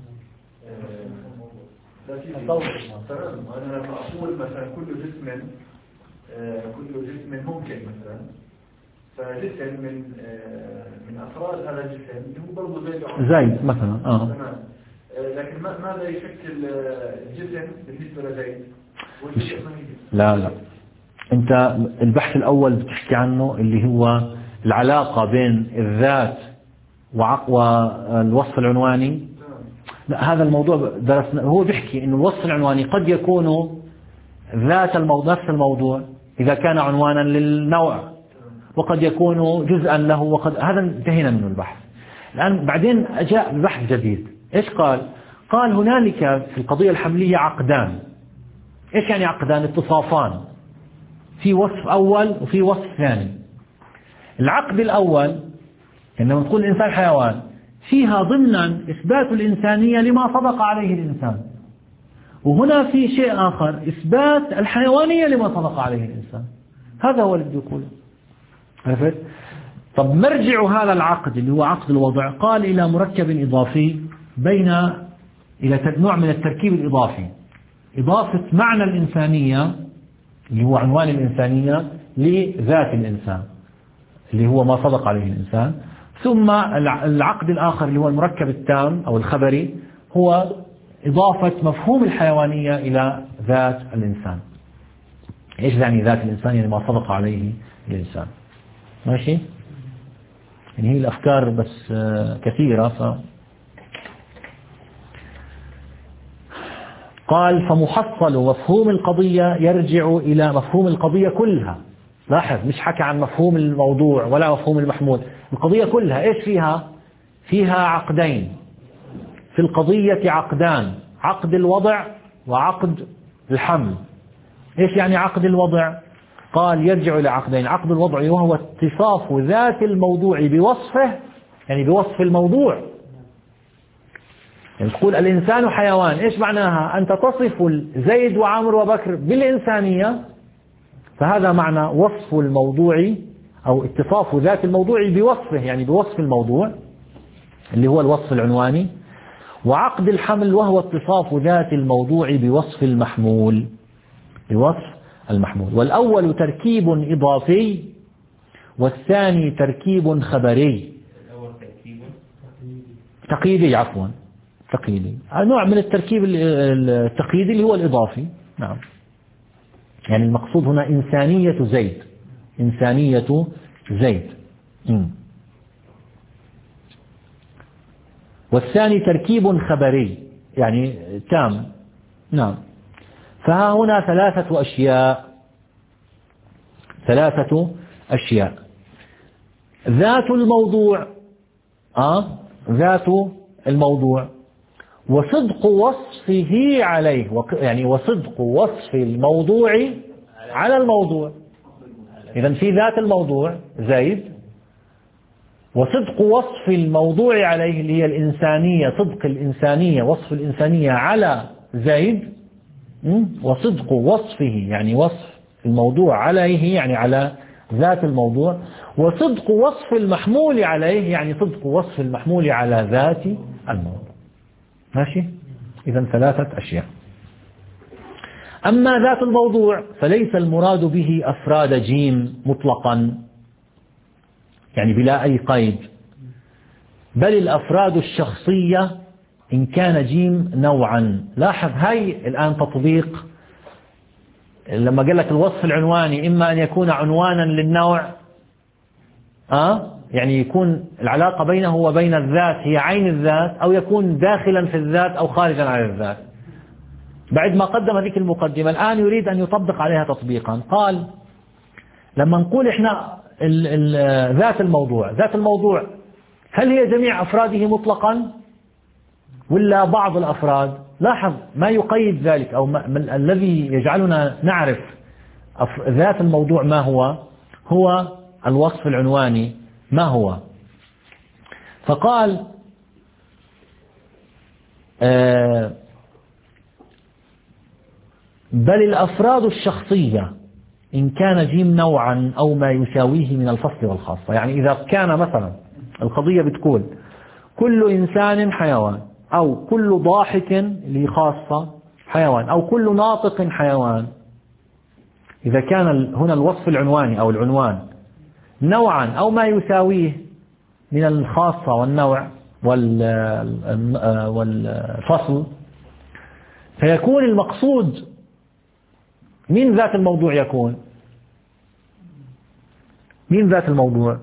Speaker 2: تمام. أنا لما أقول مثلا كل جسم كل جسم ممكن مثلا، فجسم من من أفراد هذا الجسم هو برضه زيد
Speaker 1: زيد مثلا. آه.
Speaker 2: تمام. لكن ماذا يشكل الجسم بالنسبة لزيد؟
Speaker 1: لا لا، أنت البحث الأول بتحكي عنه اللي هو العلاقة بين الذات والوصف العنواني. لا، هذا الموضوع درسنا. هو بيحكي إنه الوصف العنواني قد يكون ذات الموضوع، نفس الموضوع إذا كان عنوانا للنوع، وقد يكون جزءا له، وقد هذا انتهينا منه البحث. الآن بعدين جاء بحث جديد. إيش قال؟ قال هنالك في القضية الحملية عقدان. إيش يعني عقدان؟ اتصافان، في وصف أول وفي وصف ثاني. العقد الأول إنما تقول الإنسان حيوان، فيها ضمنا إثبات الإنسانية لما صدق عليه الإنسان، وهنا في شيء آخر إثبات الحيوانية لما صدق عليه الإنسان. هذا هو اللي يقوله. عرفت؟ طب مرجع هذا العقد اللي هو عقد الوضع قال إلى مركب إضافي بين إلى نوع من التركيب الإضافي، إضافة معنى الإنسانية اللي هو عنوان الإنسانية لذات الإنسان اللي هو ما صدق عليه الإنسان، ثم العقد الآخر اللي هو المركب التام أو الخبري هو إضافة مفهوم الحيوانية إلى ذات الإنسان. إيش يعني ذات الإنسان؟ يعني ما صدق عليه الإنسان. ماشي؟ يعني هي الأفكار بس كثيرة. ف قال فمحصل مفهوم القضية يرجع إلى مفهوم القضية كلها. لاحظ مش حكى عن مفهوم الموضوع ولا مفهوم المحمول، القضية كلها إيش فيها؟ فيها عقدين: في القضية عقدان: عقد الوضع وعقد الحمل. إيش يعني عقد الوضع؟ قال يرجع إلى عقدين: عقد الوضع وهو اتصاف ذات الموضوع بوصفه، يعني بوصف الموضوع. يعني تقول الإنسان حيوان، إيش معناها؟ أنت تصف زيد وعمر وبكر بالإنسانية، فهذا معنى وصف الموضوع أو اتصاف ذات الموضوع بوصفه، يعني بوصف الموضوع اللي هو الوصف العنواني. وعقد الحمل وهو اتصاف ذات الموضوع بوصف المحمول، بوصف المحمول. والأول تركيب إضافي والثاني تركيب خبري. تقييدي عفوا تقييدي، نوع من التركيب التقييدي اللي هو الإضافي. نعم، يعني المقصود هنا إنسانية زيد، إنسانية زيد. م. والثاني تركيب خبري يعني تام. نعم، فها هنا ثلاثة أشياء، ثلاثة أشياء: ذات الموضوع، آه ذات الموضوع، وصدق وصفه عليه، يعني وصدق وصف الموضوع على الموضوع. إذن في ذات الموضوع زيد، وصدق وصف الموضوع عليه اللي هي الإنسانية، صدق الإنسانية، وصف الإنسانية على زيد، وصدق وصفه يعني وصف الموضوع عليه يعني على ذات الموضوع، وصدق وصف المحمول عليه يعني صدق وصف المحمول على ذات الموضوع. ماشي؟ إذن ثلاثة أشياء. أما ذات الموضوع فليس المراد به أفراد جيم مطلقا، يعني بلا أي قيد، بل الأفراد الشخصية إن كان جيم نوعا. لاحظ هاي الآن تطبيق لما قال لك الوصف العنواني إما أن يكون عنوانا للنوع، أه؟ يعني يكون العلاقة بينه وبين الذات هي عين الذات، أو يكون داخلا في الذات أو خارجا عن الذات. بعد ما قدم ذيك المقدمة الآن يريد أن يطبق عليها تطبيقا. قال لما نقول إحنا ال ال ذات الموضوع، ذات الموضوع هل هي جميع أفراده مطلقا ولا بعض الأفراد؟ لاحظ ما يقيد ذلك أو ما الذي يجعلنا نعرف ذات الموضوع ما هو، هو الوصف العنواني ما هو. فقال آه بل الأفراد الشخصية إن كان جيم نوعا أو ما يساويه من الفصل والخاصة. يعني إذا كان مثلا القضية بتقول كل إنسان حيوان، أو كل ضاحك اللي خاصة حيوان، أو كل ناطق حيوان، إذا كان هنا الوصف العنواني أو العنوان نوعا أو ما يساويه من الخاصة والنوع والفصل، فيكون المقصود من ذات الموضوع، يكون من ذات الموضوع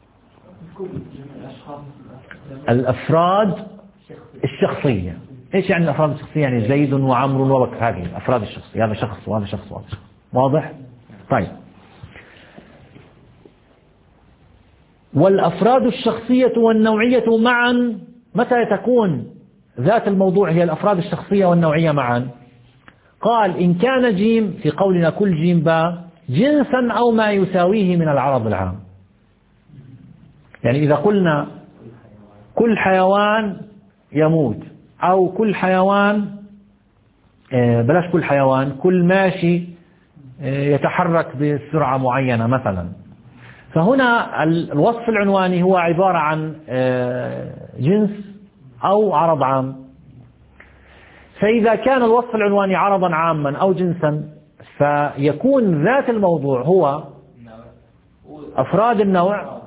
Speaker 1: الأفراد الشخصية. إيش يعني الأفراد الشخصية؟ يعني زيد وعمر وبكر، هذه الأفراد الشخصية، هذا شخص وهذا شخص وهذا شخص. واضح؟ طيب، والأفراد الشخصية والنوعية معا، متى تكون ذات الموضوع هي الأفراد الشخصية والنوعية معا؟ قال إن كان جيم، في قولنا كل جيم باء، جنسا أو ما يساويه من العرض العام. يعني إذا قلنا كل حيوان يموت، أو كل حيوان بلاش كل حيوان، كل ماشي يتحرك بسرعة معينة مثلا، فهنا الوصف العنواني هو عبارة عن جنس أو عرض عام. فإذا كان الوصف العنواني عرضا عاما أو جنسا، فيكون ذات الموضوع هو أفراد النوع،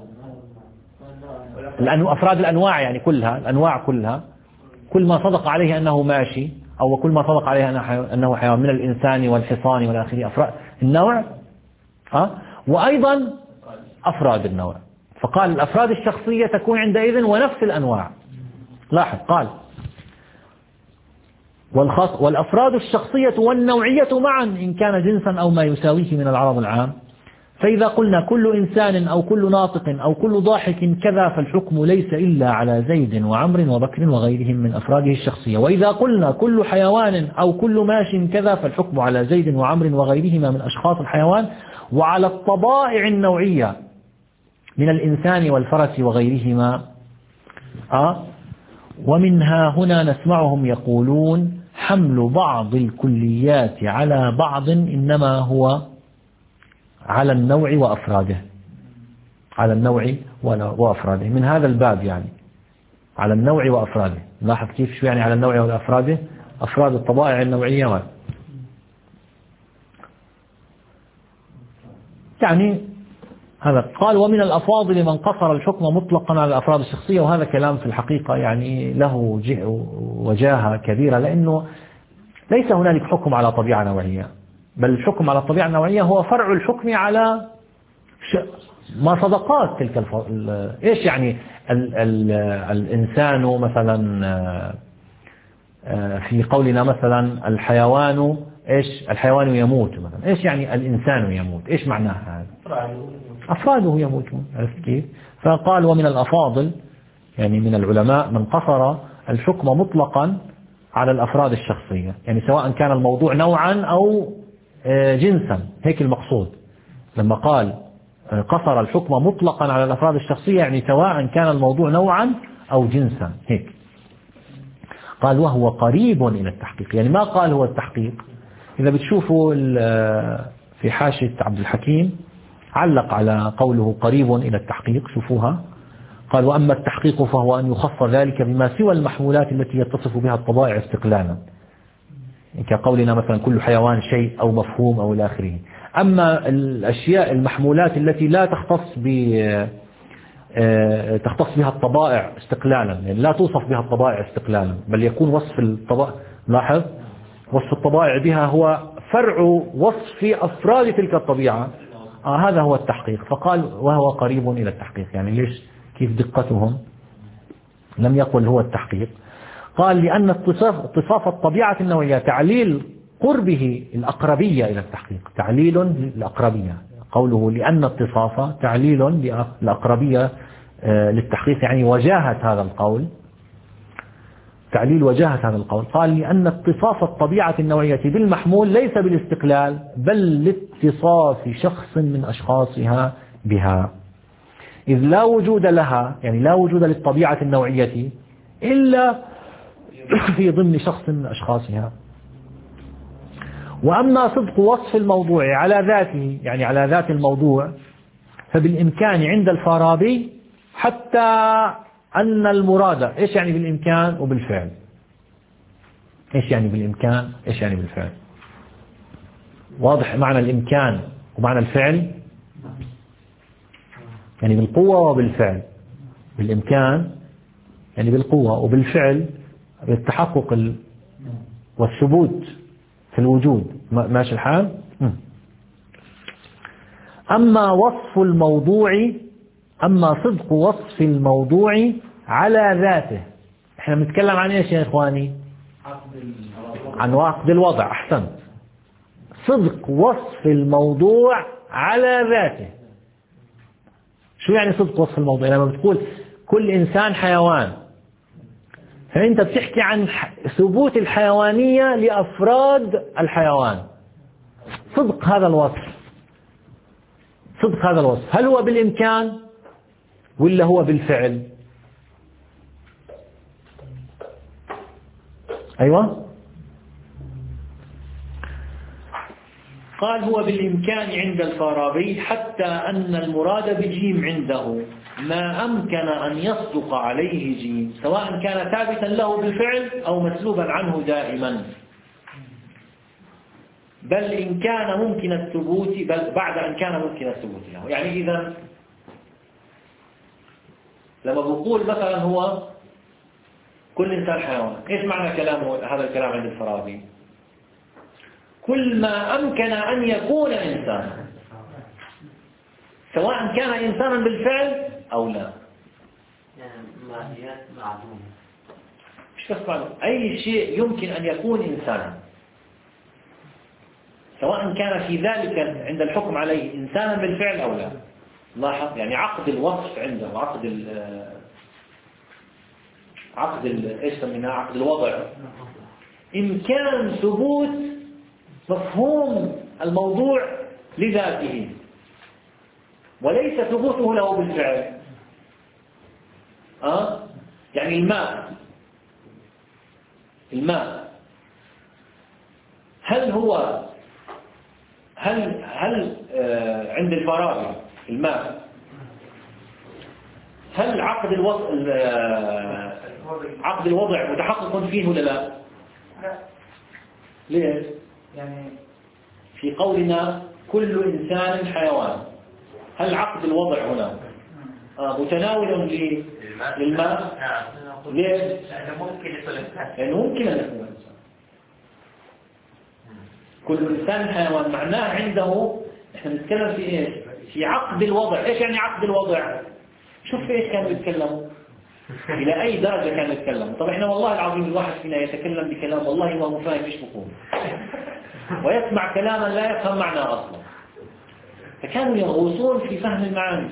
Speaker 1: أفراد الأنواع، يعني كلها الأنواع كلها، كل ما صدق عليه أنه ماشي، أو كل ما صدق عليه أنه حيوان، من الإنسان والحصان والآخر، أفراد النوع، أه؟ وأيضا أفراد النوع. فقال الأفراد الشخصية تكون عندئذ ونفس الأنواع. لاحظ قال والخاص والأفراد الشخصية والنوعية معا إن كان جنسا أو ما يساويه من العرض العام. فإذا قلنا كل إنسان أو كل ناطق أو كل ضاحك كذا فالحكم ليس إلا على زيد وعمر وبكر وغيرهم من أفراده الشخصية. وإذا قلنا كل حيوان أو كل ماش كذا فالحكم على زيد وعمر وغيرهما من أشخاص الحيوان وعلى الطبائع النوعية من الإنسان والفرس وغيرهما. آه ومنها هنا نسمعهم يقولون حمل بعض الكليات على بعض إنما هو على النوع وأفراده، على النوع وأفراده، من هذا الباب يعني على النوع وأفراده. لاحظ كيف شو يعني على النوع وأفراده؟ أفراد الطبائع النوعية ما. يعني هذا قال ومن الأفاضل من قصر الحكم مطلقا على الأفراد الشخصية، وهذا كلام في الحقيقة يعني له وجاهة كبيرة، لأنه ليس هنالك حكم على طبيعة نوعية، بل الحكم على الطبيعة النوعية هو فرع الحكم على ما صدقات تلك الف... إيش يعني ال... ال... الإنسان مثلا في قولنا مثلا الحيوان إيش الحيوان يموت مثلا، إيش يعني الإنسان يموت، إيش معناها هذا؟ أفراده يموتون، عرفت كيف؟ فقال ومن الأفاضل يعني من العلماء من قصر الحكم مطلقا على الأفراد الشخصية، يعني سواء كان الموضوع نوعا أو جنسا، هيك المقصود لما قال قصر الحكم مطلقا على الأفراد الشخصية، يعني سواء كان الموضوع نوعا أو جنسا هيك. قال وهو قريب إلى التحقيق، يعني ما قال هو التحقيق. إذا بتشوفوا في حاشية عبد الحكيم علق على قوله قريب إلى التحقيق، شوفوها. قال وأما التحقيق فهو أن يخص ذلك بما سوى المحمولات التي يتصف بها الطبائع استقلالا، كقولنا مثلا كل حيوان شيء أو مفهوم أو إلى آخره. أما الأشياء المحمولات التي لا تختص ب تختص بها الطبائع استقلالا، يعني لا توصف بها الطبائع استقلالا، بل يكون وصف الطبائع، لاحظ وصف الطبائع بها هو فرع وصف أفراد تلك الطبيعة، آه هذا هو التحقيق. فقال وهو قريب إلى التحقيق، يعني ليش كيف دقتهم، لم يقل هو التحقيق. قال لأن اتصاف, اتصاف الطبيعة النوعية تعليل قربه الأقربية إلى التحقيق، تعليل للأقربية، قوله لأن اتصاف تعليل للأقربية للتحقيق، يعني وجاهة هذا القول، تعليل وجاهة هذا القول. قال لأن اتصاف الطبيعة النوعية بالمحمول ليس بالاستقلال بل لاتصاف شخص من أشخاصها بها، إذ لا وجود لها، يعني لا وجود للطبيعة النوعية إلا في ضمن شخص من أشخاصها. وأما صدق وصف الموضوع على ذاته، يعني على ذات الموضوع، فبالإمكان عند الفارابي حتى أن المراد، إيش يعني بالإمكان وبالفعل؟ إيش يعني بالإمكان؟ إيش يعني بالفعل؟ واضح معنى الإمكان ومعنى الفعل؟ يعني بالقوة وبالفعل. بالإمكان يعني بالقوة، وبالفعل بالتحقق والثبوت في الوجود، ماشي الحال. أما وصف الموضوع، أما صدق وصف الموضوع على ذاته، احنا بنتكلم عن ايش يا إخواني؟ عن عقد الوضع. أحسنت. صدق وصف الموضوع على ذاته. شو يعني صدق وصف الموضوع؟ لما بتقول كل إنسان حيوان، فأنت بتحكي عن ثبوت الحيوانية لأفراد الحيوان. صدق هذا الوصف، صدق هذا الوصف هل هو بالإمكان ولا هو بالفعل؟ أيوة. قال هو بالإمكان عند الفارابي حتى أن المراد بجيم عنده ما أمكن أن يصدق عليه جيم، سواء كان ثابتا له بالفعل أو مسلوبا عنه دائما، بل إن كان ممكن الثبوت، بل بعد أن كان ممكن الثبوت له. يعني إذا لما بقول مثلا هو كل إنسان حيوان، إيش معنى كلامه هذا الكلام عند الفارابي؟ كل ما أمكن أن يكون إنسانا، سواء كان إنسانا بالفعل أو لا.
Speaker 3: يعني ماهيات معلومة،
Speaker 1: مش بس معلومة، أي شيء يمكن أن يكون إنسانا، سواء كان في ذلك عند الحكم عليه إنسانا بالفعل أو لا. لاحظ يعني عقد الوصف عنده عقد ال عقد ال ايش سميناه عقد الوضع، إمكان ثبوت مفهوم الموضوع لذاته وليس ثبوته له بالفعل. أه؟ يعني الماء الماء هل هو هل هل آه عند الفارابي الماء هل عقد الوضع عقد الوضع متحقق فيه ولا لا؟
Speaker 2: لا.
Speaker 1: ليش؟
Speaker 2: يعني
Speaker 1: في قولنا كل إنسان حيوان، هل عقد الوضع هنا آه متناول للماء؟ ليش؟
Speaker 3: لأنه ممكن يكون إنسان.
Speaker 1: يعني ممكن أن يكون إنسان. كل إنسان حيوان معناه عنده، إحنا نتكلم في إيش؟ في عقد الوضع. إيش يعني عقد الوضع؟ شوف إيش كانوا يتكلموا، إلى أي درجة كانوا يتكلموا. طب إحنا والله العظيم الواحد فينا يتكلم بكلام والله ما هو فاهم إيش بقول، ويسمع كلاما لا يفهم معناه أصلا. فكانوا يغوصون في فهم المعاني.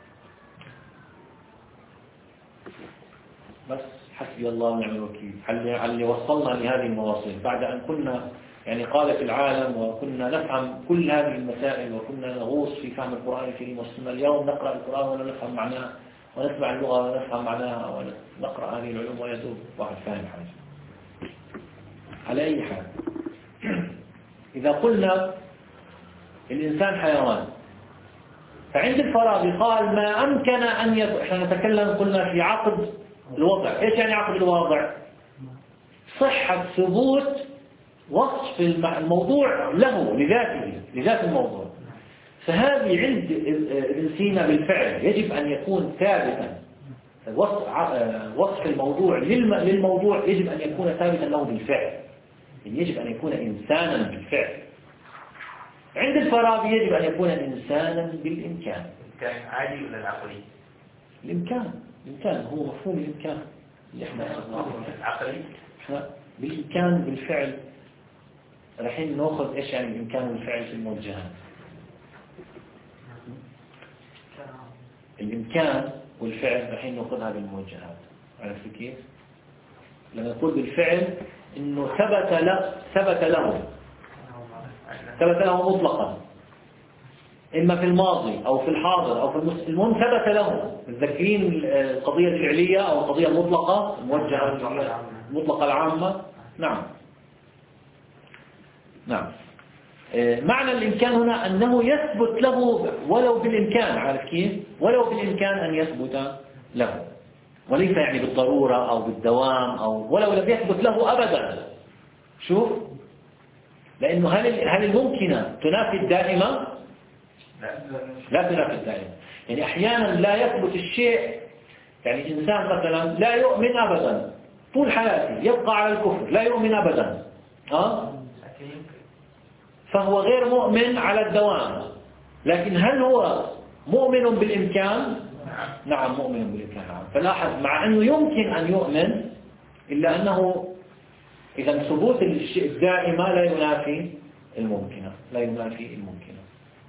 Speaker 1: بس حسبي الله ونعم الوكيل على اللي وصلنا لهذه المواصيل بعد أن كنا يعني قالت العالم وكنا نفهم كل هذه المسائل وكنا نغوص في فهم القرآن الكريم والسنة. اليوم نقرأ القرآن ولا نفهم معناه، ونسمع اللغة ولا نفهم معناها، ونقرأ هذه العلوم ويدوب واحد فاهم حاجة. على أي حال إذا قلنا الإنسان حيوان، فعند الفارابي قال ما أمكن أن يت... احنا نتكلم قلنا في عقد الوضع. إيش يعني عقد الوضع؟ صحة ثبوت وصف الموضوع له لذاته لذات الموضوع. فهذه عند ابن سينا بالفعل يجب أن يكون ثابتا. وصف الموضوع للموضوع يجب أن يكون ثابتا له بالفعل، يعني يجب أن يكون إنسانا بالفعل. عند الفارابي يجب أن يكون إنسانا بالإمكان.
Speaker 3: كان عادي ولا العقلي؟
Speaker 1: الإمكان الإمكان هو مفهوم الإمكان اللي احنا
Speaker 3: العقلي.
Speaker 1: احنا بالإمكان بالفعل رايحين ناخذ ايش يعني الإمكان والفعل في الموجهات. الإمكان والفعل رايحين ناخذها بالموجهات. عرفت كيف؟ لما نقول بالفعل إنه ثبت له ثبت له ثبت له مطلقا، إما في الماضي أو في الحاضر أو في المستقبل، المهم ثبت له. متذكرين القضية الفعلية أو القضية المطلقة الموجهة المطلقة العامة؟ نعم نعم. معنى الإمكان هنا أنه يثبت له ولو بالإمكان. عارف كيف؟ ولو بالإمكان أن يثبت له، وليس يعني بالضرورة أو بالدوام أو ولو لم يثبت له أبدا. شوف، لأنه هل هل الممكنة تنافي الدائمة؟ لا تنافي الدائمة. يعني أحيانا لا يثبت الشيء، يعني إنسان مثلا لا يؤمن أبدا طول حياته، يبقى على الكفر لا يؤمن أبدا، ها؟ فهو غير مؤمن على الدوام. لكن هل هو مؤمن بالإمكان؟ نعم مؤمن بالإمكان. فلاحظ مع أنه يمكن أن يؤمن إلا أنه إذا ثبوت الشيء الدائمة لا ينافي الممكنة لا ينافي الممكنة.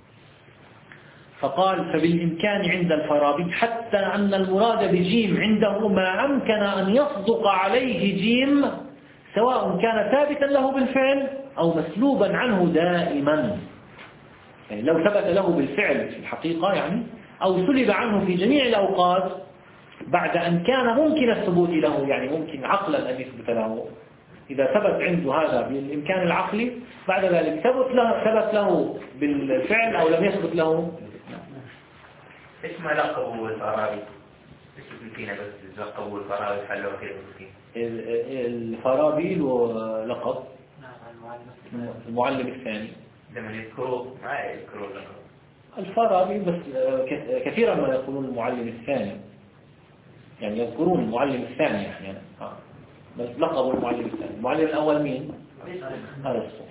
Speaker 1: فقال فبالإمكان عند الفارابي حتى أن المراد بجيم عنده ما أمكن أن يصدق عليه جيم، سواء كان ثابتا له بالفعل أو مسلوبا عنه دائما. يعني لو ثبت له بالفعل في الحقيقة يعني، أو سلب عنه في جميع الأوقات بعد أن كان ممكن الثبوت له، يعني ممكن عقلا أن يثبت له. إذا ثبت عنده هذا بالإمكان العقلي بعد ذلك ثبت له ثبت له بالفعل أو لم يثبت له.
Speaker 3: إيش ما لقبوا الفارابي؟ إيش يمكن بس لقبوا الفارابي حلوا كيف يمكن؟
Speaker 1: الفارابي له لقب المعلم الثاني.
Speaker 3: لما يذكروا ما يذكروا لقب
Speaker 1: الفارابي، بس كثيرا ما يقولون المعلم الثاني، يعني يذكرون المعلم الثاني أحيانا، بس لقبوا المعلم الثاني. المعلم الأول مين؟ أرسطو.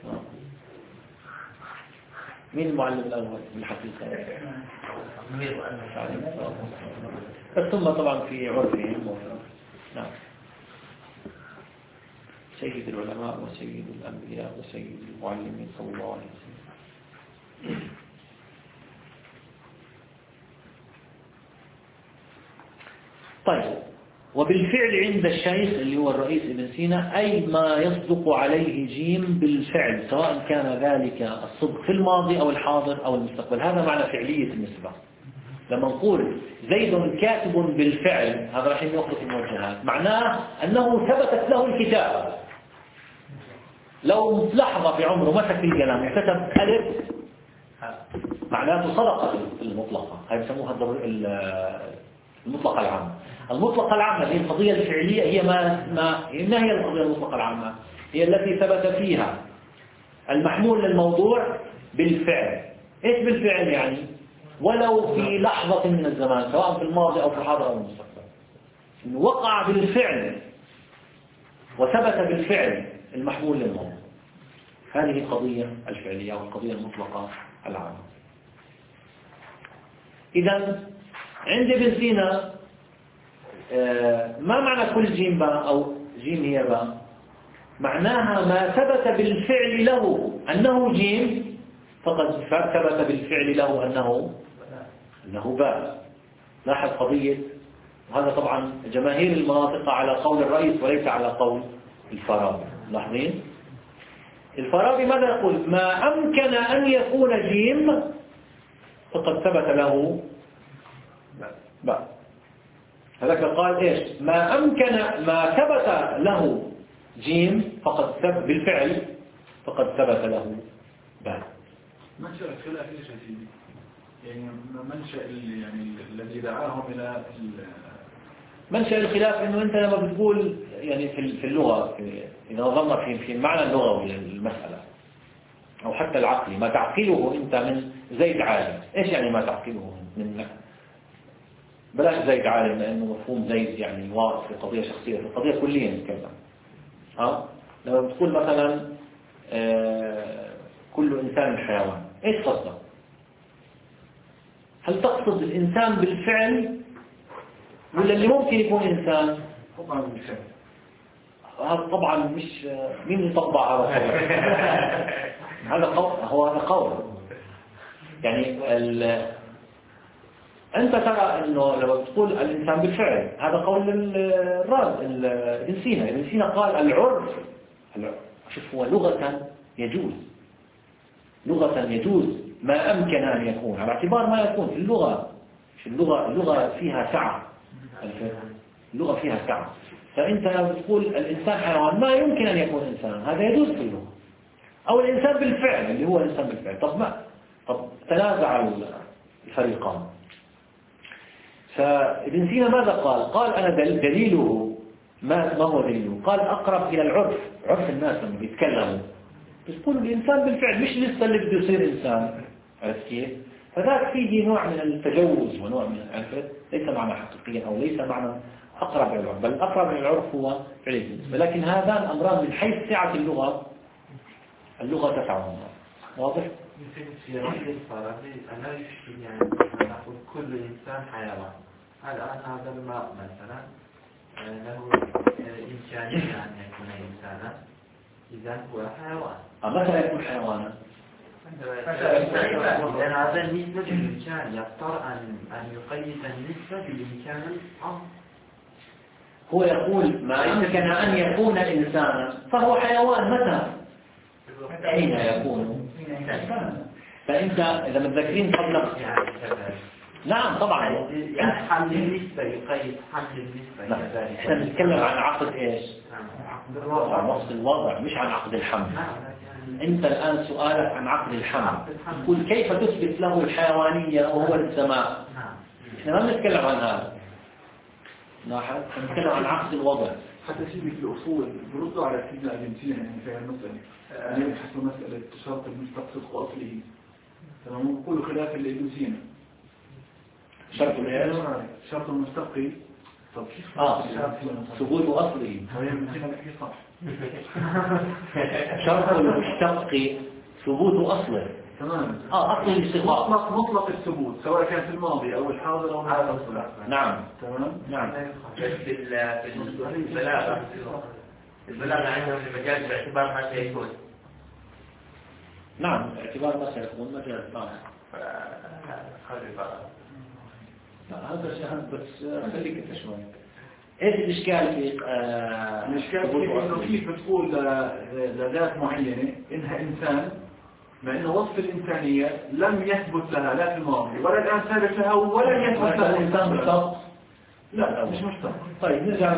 Speaker 1: مين المعلم الأول بالحقيقة؟ بس ثم طبعا في عرفهم. نعم. سيد العلماء وسيد الأنبياء وسيد المعلمين صلى الله عليه وسلم. طيب، وبالفعل عند الشيخ اللي هو الرئيس ابن سينا أي ما يصدق عليه جيم بالفعل، سواء كان ذلك الصدق في الماضي أو الحاضر أو المستقبل. هذا معنى فعلية النسبة. لما نقول زيد كاتب بالفعل، هذا راح يخلق الموجهات، معناه أنه ثبتت له الكتابة. لو لحظة في عمره مسك القلم وكتب ألف، معناته صدقة المطلقة. هاي يسموها المطلقة العامة. المطلقة العامة هي القضية الفعلية، هي ما ما ما هي القضية المطلقة العامة؟ هي التي ثبت فيها المحمول للموضوع بالفعل. إيش بالفعل يعني؟ ولو في لحظة من الزمان، سواء في الماضي أو في الحاضر أو المستقبل، وقع بالفعل وثبت بالفعل المحمول للموضوع. هذه القضية الفعلية أو القضية المطلقة العامة. إذا عند ابن سينا ما معنى كل جيم باء أو جيم هي باء؟ معناها ما ثبت بالفعل له أنه جيم فقد ثبت بالفعل له أنه أنه باء. لاحظ قضية، وهذا طبعا جماهير المناطق على قول الرئيس وليس على قول الفارابي. لاحظين الفارابي ماذا يقول؟ ما أمكن أن يكون جيم فقد ثبت له باء. هذاك قال إيش؟ ما أمكن ما ثبت له جيم فقد ثبت بالفعل فقد ثبت له باء.
Speaker 2: منشأ الخلاف ايش يا سيدي؟ يعني منشأ يعني الذي دعاهم إلى
Speaker 1: منشأ الخلاف إنه أنت لما بتقول يعني في في اللغة، في إذا نظرنا في في المعنى اللغوي للمسألة أو حتى العقلي، ما تعقله أنت من زيد عالم. إيش يعني ما تعقله من بلاش زيد عالم، لأنه مفهوم زيد يعني واضح في قضية شخصية، في قضية كلية نتكلم. ها لما بتقول مثلا آه كل إنسان حيوان، إيش قصدك؟ هل تقصد الإنسان بالفعل ولا اللي ممكن يكون إنسان؟
Speaker 2: طبعا بالفعل.
Speaker 1: هذا طبعا مش مين اللي طبع هذا القول؟ هذا قول، هو هذا قول يعني ال... أنت ترى أنه لما تقول الإنسان بالفعل هذا قول الراز ابن سينا. ابن سينا قال العرف، شوف هو لغة يجوز، لغة يجوز ما أمكن أن يكون، على اعتبار ما يكون في اللغة. في اللغة اللغة فيها سعة، اللغة فيها سعة. فأنت تقول الإنسان حيوان ما يمكن أن يكون إنسان، هذا يجوز في اللغة. أو الإنسان بالفعل اللي هو الإنسان بالفعل. طب ما طب تنازع الفريقان. فابن سينا ماذا قال؟ قال أنا دليله ما ما هو دليله؟ قال أقرب إلى العرف، عرف الناس لما بيتكلموا بيقولوا الإنسان بالفعل، مش لسه اللي بده يصير إنسان. عرفت كيف؟ فذاك فيه نوع من التجوز ونوع من عرفت، ليس معنى حقيقيا أو ليس معنى أقرب إلى العرف، بل أقرب إلى العرف هو فعل النسبة. لكن هذان أمران من حيث سعة اللغة، اللغة تسعهما. واضح؟
Speaker 4: في رأي الفارابي أنا يشكل يعني نقول كل إنسان حيوان. الآن هذا الماء مثلا له إمكانية أن يكون إنسانا، إذا هو حيوان.
Speaker 1: متى يكون حيوانا؟
Speaker 4: لأن هذا النسبة بالإمكان، يضطر أن أن يقيد النسبة بالإمكان العام.
Speaker 1: هو يقول ما يمكن أن يكون إنسانا فهو حيوان. متى؟ حين يكون إنسانا. فأنت إذا متذكرين قبل نعم طبعا
Speaker 4: يعني حمل النسبة يقيد حمل النسبة.
Speaker 1: احنا بنتكلم عن عقد ايش؟
Speaker 4: عقد الوضع،
Speaker 1: نص الوضع، مش عن عقد الحمل. انت الآن سؤالك عن عقد الحمل، تقول كيف تثبت له الحيوانية وهو السماء. احنا ما بنتكلم عن هذا، لاحظ بنتكلم عن عقد الوضع.
Speaker 2: حتى سيدي في الأصول بردوا على سيدنا ابن سينا يعني في المسألة، يعني يبحثوا مسألة شرط المستقصد وأصله. تمام، كل خلاف لابن سينا.
Speaker 1: شرط الايش؟
Speaker 2: شرط المستقي. طب كيف
Speaker 1: اه ثبوت اصله.
Speaker 2: صح.
Speaker 1: شرط المشتق ثبوت اصله.
Speaker 2: تمام.
Speaker 1: اه اصل الاستغراق
Speaker 2: مطلق مطلق الثبوت سواء كان في الماضي او الحاضر او المستقبل.
Speaker 1: نعم
Speaker 2: تمام.
Speaker 1: نعم.
Speaker 3: في البلاغة البلاغة عندهم المجاز باعتبار ما سيكون.
Speaker 1: نعم باعتبار ما سيكون مجاز نعم.
Speaker 3: خلي البلاغة.
Speaker 1: لا هذا شيء بس خليك انت شوي. ايش الاشكال في آه
Speaker 2: الاشكال في انه كيف بتقول لذات معينة انها انسان مع انه وصف الانسانية لم يثبت لها لا في الماضي ولا الان ثابت لها ولن يثبت لها
Speaker 1: الانسان مشتق.
Speaker 2: لا مش مشتق.
Speaker 1: طيب نرجع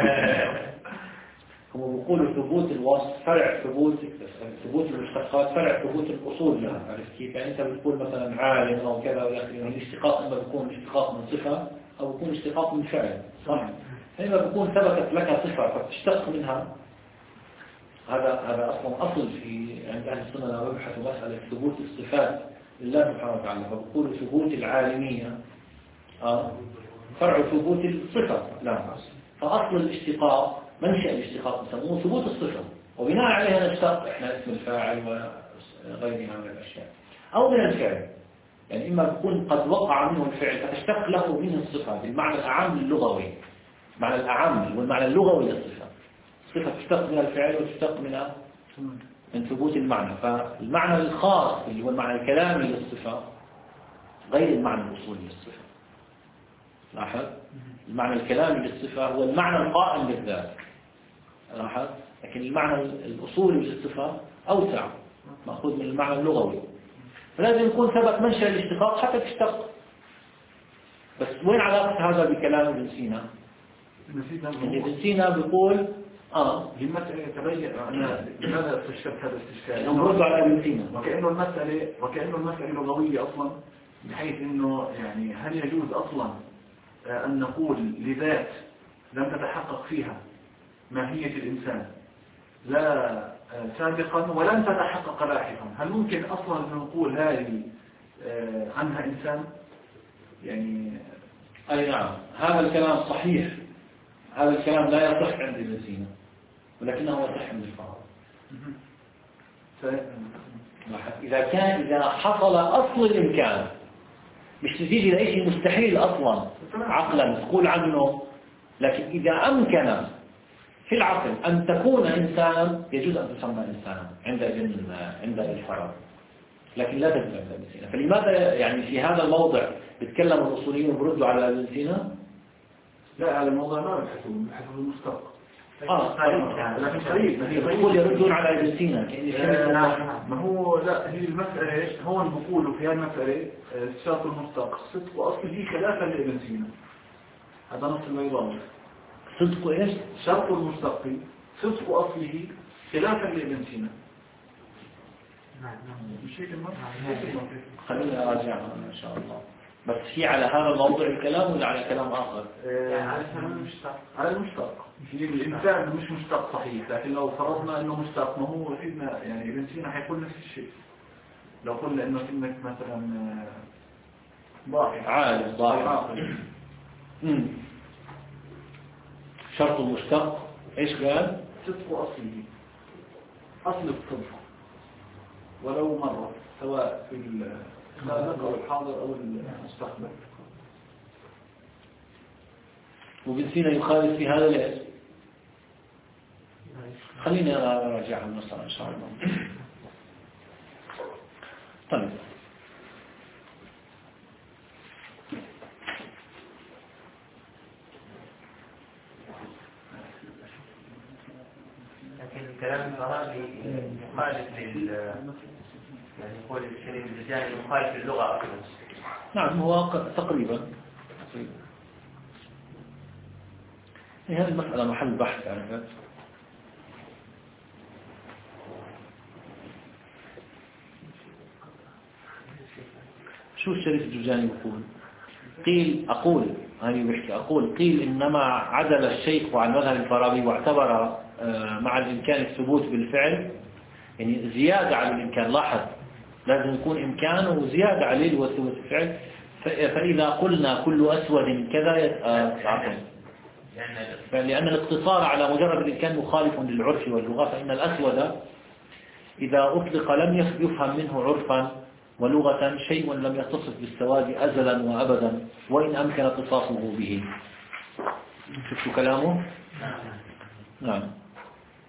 Speaker 1: هم بيقولوا ثبوت الوصف فرع ثبوت ثبوت المشتقات فرع ثبوت الاصول لها. عرفت كيف؟ يعني انت بتقول مثلا عالم او كذا والى اخره. الاشتقاق اما بيكون اشتقاق من صفه او بيكون اشتقاق من فعل صح؟ فإما بيكون ثبتت لك صفه فتشتق منها. هذا هذا اصلا اصل في عند اهل السنه لما يبحثوا مساله ثبوت الصفات لله سبحانه وتعالى فبيقولوا ثبوت العالميه اه فرع ثبوت الصفه. لا فاصل الاشتقاق منشأ الاشتقاق يسموه ثبوت الصفة وبناء عليها نشتق احنا اسم الفاعل وغيرها من الاشياء او من الفعل. يعني اما يكون قد وقع منه الفعل فتشتق له منه الصفة بالمعنى الاعم اللغوي. معنى الاعم والمعنى اللغوي للصفة. الصفة تشتق من الفعل وتشتق من من ثبوت المعنى. فالمعنى الخاص اللي هو المعنى الكلامي للصفة غير المعنى الاصولي للصفة. لاحظ المعنى الكلامي للصفة هو المعنى القائم بالذات. لاحظ لكن المعنى الأصولي للصفة أوسع مأخوذ من المعنى اللغوي. فلازم يكون ثبت منشأ الاشتقاق حتى تشتق. بس وين علاقة هذا بكلام ابن سينا؟ ابن سينا بيقول آه
Speaker 2: المسألة تبين أنا لماذا استشكلت هذا الاستشكال؟
Speaker 1: هم ردوا على ابن سينا
Speaker 2: وكأنه المسألة وكأنه المسألة لغوية أصلا بحيث إنه يعني هل يجوز أصلا أن نقول لذات لم تتحقق فيها ماهية الإنسان لا سابقا ولن تتحقق لاحقا هل ممكن أصلا أن نقول هذه عنها إنسان يعني
Speaker 1: أي نعم هذا الكلام صحيح. هذا الكلام لا يصح عند ابن سينا ولكنه يصح عند الفراغ. إذا كان إذا حصل أصل الإمكان مش تزيد إلى شيء مستحيل أصلا عقلا تقول عنه. لكن إذا أمكن في العقل أن تكون إنسانا يجوز أن تسمى إنسانا عند ابن عند الفراغ لكن لا تجوز عند ابن سينا. فلماذا يعني في هذا الموضع بيتكلم الأصوليين وبردوا على ابن سينا؟
Speaker 2: لا على الموضوع ما بحثوا بحثوا المشتق.
Speaker 1: آه لكن قريب يقول يردون على ابن سينا
Speaker 2: كأن ما هو لا هي المسألة هون بقولوا في هذه المسألة الشرط المشتق صدق وأصله خلافا لابن سينا. هذا نص البيضاوي.
Speaker 1: صدق ايش؟
Speaker 2: شرط المشتق صدق أصله خلافا لابن سينا. مش هيك المرة؟
Speaker 1: خلينا نراجعها إن شاء الله. بس في على هذا الموضوع الكلام ولا على كلام آخر؟
Speaker 2: على المشتق. على المشتق. الإنسان مش مشتق صحيح لكن لو فرضنا إنه مشتق ما هو سيدنا يعني ابن سينا حيقول نفس الشيء. لو قلنا إنه كلمة مثلا ضاحك
Speaker 1: عالم ضاحك. امم شرط المشتق ايش قال؟
Speaker 2: صدق أصله أصل الصدق ولو مرة سواء في السابق أو الحاضر أو المستقبل.
Speaker 1: وابن سينا يخالف في هذا ليش؟ خليني أراجع المسألة إن شاء الله. طيب
Speaker 3: لكن الكلام الفراغي مخالف لل يعني يقول الشريف الجزائي مخالف للغة أصلا.
Speaker 1: نعم هو تقريبا هذه المسألة محل بحث عرفت. شو الشريف الجرجاني يقول؟ قيل أقول هذه بحكي أقول قيل إنما عدل الشيخ عن مذهب الفارابي واعتبر مع الإمكان الثبوت بالفعل يعني زيادة على الإمكان. لاحظ لازم يكون إمكانه وزيادة عليه وثبوت الفعل. فإذا قلنا كل أسود كذا عفوا لأن الاقتصار على مجرد الإمكان مخالف للعرف واللغة. فإن الأسود إذا أطلق لم يفهم منه عرفا ولغة شيء لم يتصف بالسواد أزلا وأبدا وإن أمكن اتصافه به. شفتوا كلامه؟ نعم.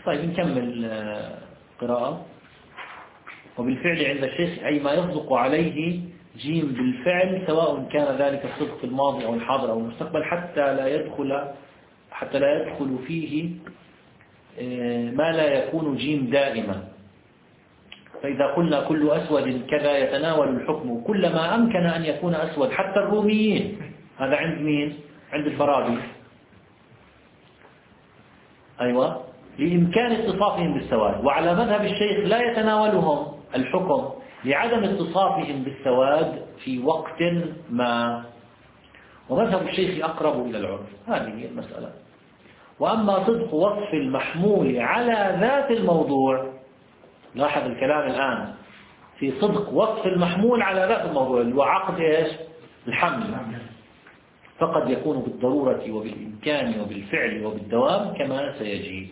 Speaker 1: طيب نكمل قراءة. وبالفعل عند الشيخ أي ما يصدق عليه جيم بالفعل سواء كان ذلك الصدق في الماضي أو الحاضر أو المستقبل حتى لا يدخل حتى لا يدخل فيه ما لا يكون جيم دائما. فإذا قلنا كل أسود كذا يتناول الحكم كل ما أمكن أن يكون أسود حتى الروميين، هذا عند مين؟ عند الفارابي. أيوة، لإمكان اتصافهم بالسواد. وعلى مذهب الشيخ لا يتناولهم الحكم لعدم اتصافهم بالسواد في وقت ما. ومذهب الشيخ أقرب إلى العرف، هذه هي المسألة. وأما صدق وصف المحمول على ذات الموضوع، لاحظ الكلام الآن في صدق وصف المحمول على ذات الموضوع اللي هو عقد إيش؟ الحمل، فقد يكون بالضرورة وبالإمكان وبالفعل وبالدوام كما سيجي.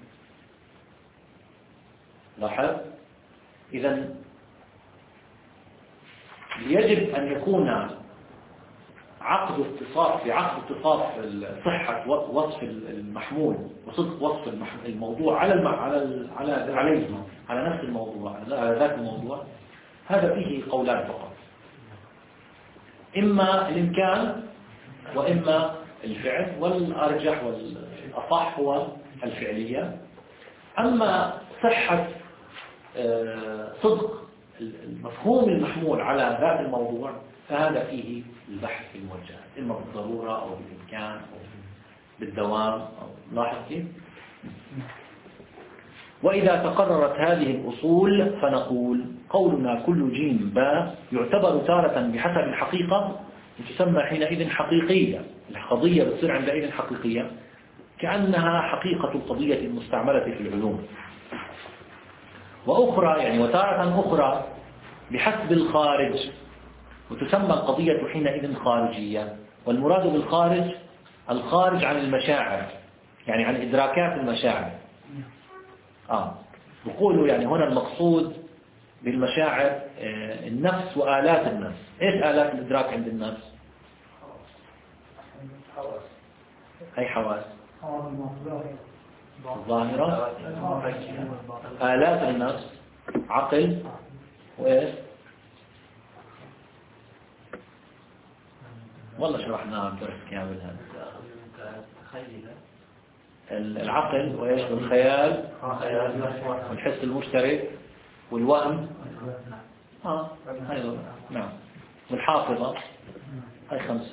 Speaker 1: لاحظ، إذن يجب أن يكون عقد اتصاف في عقد اتصاف صحة وصف المحمول وصدق وصف الموضوع على الم... على على عليه على نفس الموضوع على ذات الموضوع، هذا فيه قولان فقط، إما الإمكان وإما الفعل، والأرجح والأصح هو الفعلية. أما صحة صدق المفهوم المحمول على ذات الموضوع فهذا فيه البحث الموجه، إما بالضرورة أو بالإمكان أو بالدوام أو لاحظ كيف. وإذا تقررت هذه الأصول فنقول قولنا كل جيم باء يعتبر تارة بحسب الحقيقة وتسمى حينئذ حقيقية. القضية بتصير عندئذ حقيقية كأنها حقيقة القضية المستعملة في العلوم. وأخرى يعني وتارة أخرى بحسب الخارج وتسمى القضية حينئذ خارجية. والمراد بالخارج الخارج عن المشاعر، يعني عن إدراكات المشاعر. آه يقولوا يعني هنا المقصود بالمشاعر النفس وآلات النفس. إيش آلات الإدراك عند النفس؟ أي حواس؟ الظاهرة، آلات النفس، عقل، وإيش؟ والله شرحناها بدرس كامل هذا. العقل وإيش؟ والخيال والحس المشترك والوهم، آه هذا نعم، والحافظة، هاي خمسة.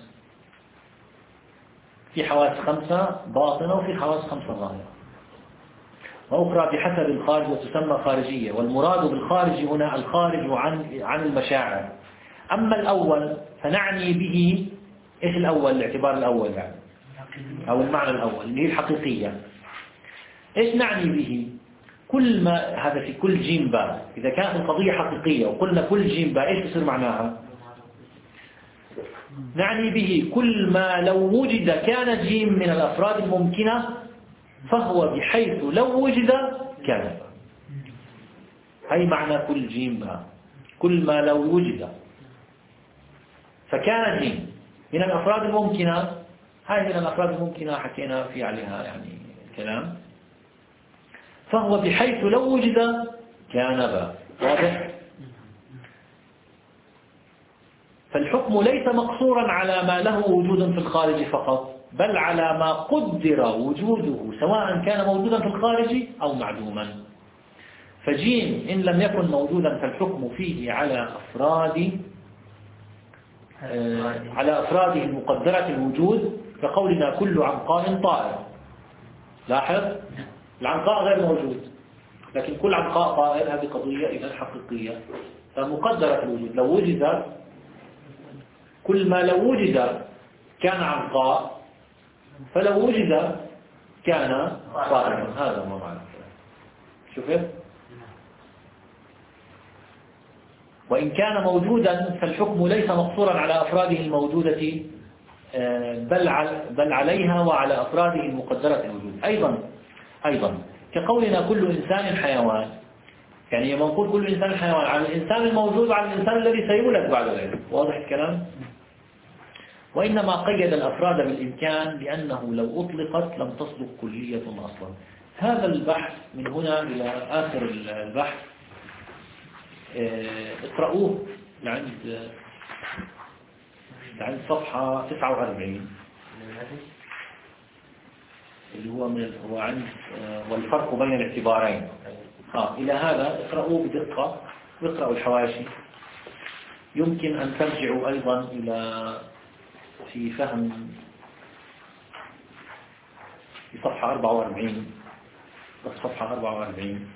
Speaker 1: في حواس خمسة باطنة وفي حواس خمسة ظاهرة. وأخرى بحسب الخارج وتسمى خارجية. والمراد بالخارج هنا الخارج عن عن المشاعر. أما الأول فنعني به إيش الأول؟ الاعتبار الأول يعني أو المعنى الأول اللي هي الحقيقية. إيش نعني به؟ كل ما هذا في كل جيم باء، إذا كانت القضية حقيقية وقلنا كل جيم باء إيش بصير معناها؟ نعني به كل ما لو وجد كان جيم من الأفراد الممكنة فهو بحيث لو وجد كان. هي معنى كل جيم باء، كل ما لو وجد فكان جيم من الأفراد الممكنة. هاي من الأفراد الممكنة حكينا في عليها يعني كلام. فهو بحيث لو وجد كان باء. واضح؟ فالحكم ليس مقصورا على ما له وجود في الخارج فقط، بل على ما قدر وجوده سواء كان موجودا في الخارج أو معدوما. فجيم إن لم يكن موجودا فالحكم فيه على أفراد آه على أفراده المقدرة الوجود، كقولنا كل عنقاء طائر. لاحظ العنقاء غير موجود لكن كل عنقاء طائر، هذه قضية إذا حقيقية فمقدرة الوجود. لو وجد كل ما لو وجد كان عنقاء، فلو وجد كان طائرا. هذا ما معنى شوفت. وإن كان موجودا فالحكم ليس مقصورا على أفراده الموجودة بل بل عليها وعلى أفراده المقدرة الوجود. أيضا أيضا كقولنا كل إنسان حيوان، يعني لما نقول كل إنسان حيوان على الإنسان الموجود وعلى الإنسان الذي سيولد بعد ذلك. واضح الكلام؟ وإنما قيد الأفراد بالإمكان لأنه لو أطلقت لم تصدق كلية أصلا. هذا البحث من هنا إلى آخر البحث اقرأوه لعند لعند صفحة تسعة وأربعين اللي هو من هو عند والفرق بين الاعتبارين. آه إلى هذا اقرأوه بدقة واقرأوا الحواشي. يمكن أن ترجعوا أيضا إلى في فهم في صفحة أربعة وأربعين بس صفحة أربعة وأربعين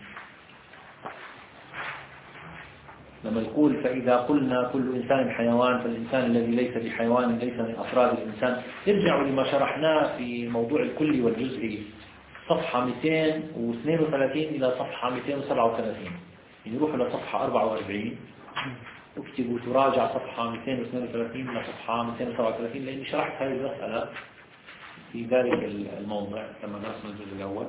Speaker 1: لما يقول فإذا قلنا كل إنسان حيوان فالإنسان الذي ليس بحيوان ليس من أفراد الإنسان. ارجعوا لما شرحناه في موضوع الكلي والجزئي صفحة مئتين واثنين وثلاثين إلى صفحة مئتين وسبعة وثلاثين. نروح إلى صفحة أربعة وأربعين اكتبوا تراجع صفحة مئتين واثنين وثلاثين إلى صفحة مئتين وسبعة وثلاثين لأني شرحت هذه المسألة في ذلك الموضع لما درسنا الجزء الأول.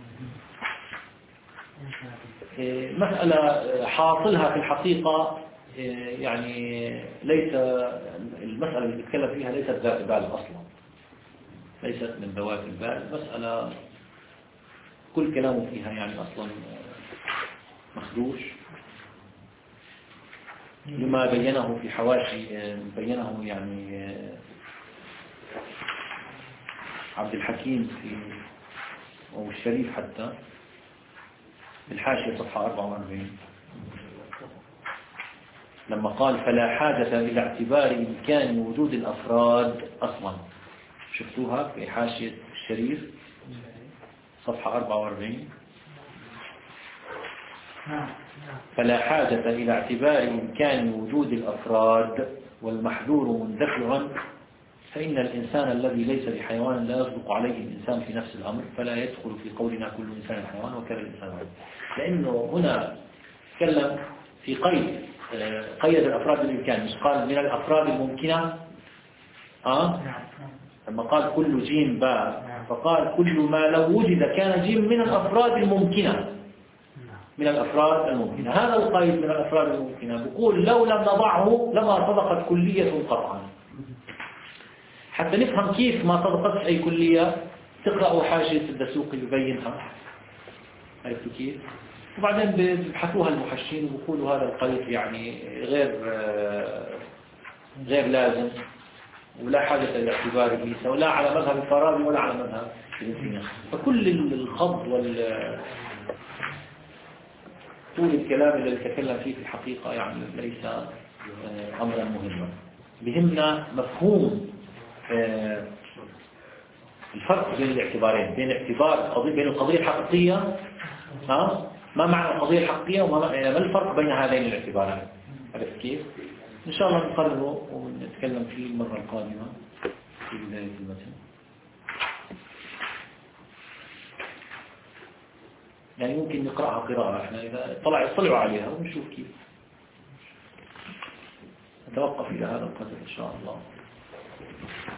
Speaker 1: مسألة حاصلها في الحقيقة يعني ليس المسألة اللي بتكلم فيها ليست ذات بال أصلا، ليست من ذوات البال. مسألة كل كلامه فيها يعني أصلا مخدوش لما بينه في حواشي بينه يعني عبد الحكيم في أو الشريف حتى الحاشية صفحة أربعة وأربعين لما قال فلا حاجة إلى اعتبار إمكان وجود الأفراد أصلا. شفتوها في حاشية الشريف صفحة أربعة وأربعين فلا حاجة إلى اعتبار إمكان وجود الأفراد والمحذور مندفع فإن الإنسان الذي ليس بحيوان لا يصدق عليه الإنسان في نفس الأمر فلا يدخل في قولنا كل إنسان حيوان وكذا الإنسان حيوان. لأنه هنا تكلم في قيد قيد الأفراد بالإمكان مش قال من الأفراد الممكنة. آه؟ لما قال كل جيم باء فقال كل ما لو وجد كان جيم من الأفراد الممكنة من الأفراد الممكنة. هذا القيد من الأفراد الممكنة بيقول لو لم نضعه لما صدقت كلية قطعا. حتى نفهم كيف ما صدقت أي كلية تقرأوا حاشية الدسوقي يبينها عرفتوا كيف. وبعدين بيبحثوها المحشين وبيقولوا هذا القيد يعني غير غير لازم ولا حاجة إلى اعتباره ولا على مذهب الفارابي ولا على مذهب ابن سينا. فكل الخض وال طول الكلام اللي تكلم فيه في الحقيقة يعني ليس أمرا مهما. بهمنا مفهوم الفرق بين الاعتبارين بين اعتبار بين القضية الحقيقية ها ما معنى القضية الحقيقية وما ما الفرق بين هذين الاعتبارين. عرفت كيف؟ إن شاء الله نقرره ونتكلم فيه المرة القادمة في بداية المتن. يعني ممكن نقرأها قراءة احنا إذا طلع اطلعوا عليها ونشوف كيف. نتوقف إلى هذا القدر إن شاء الله.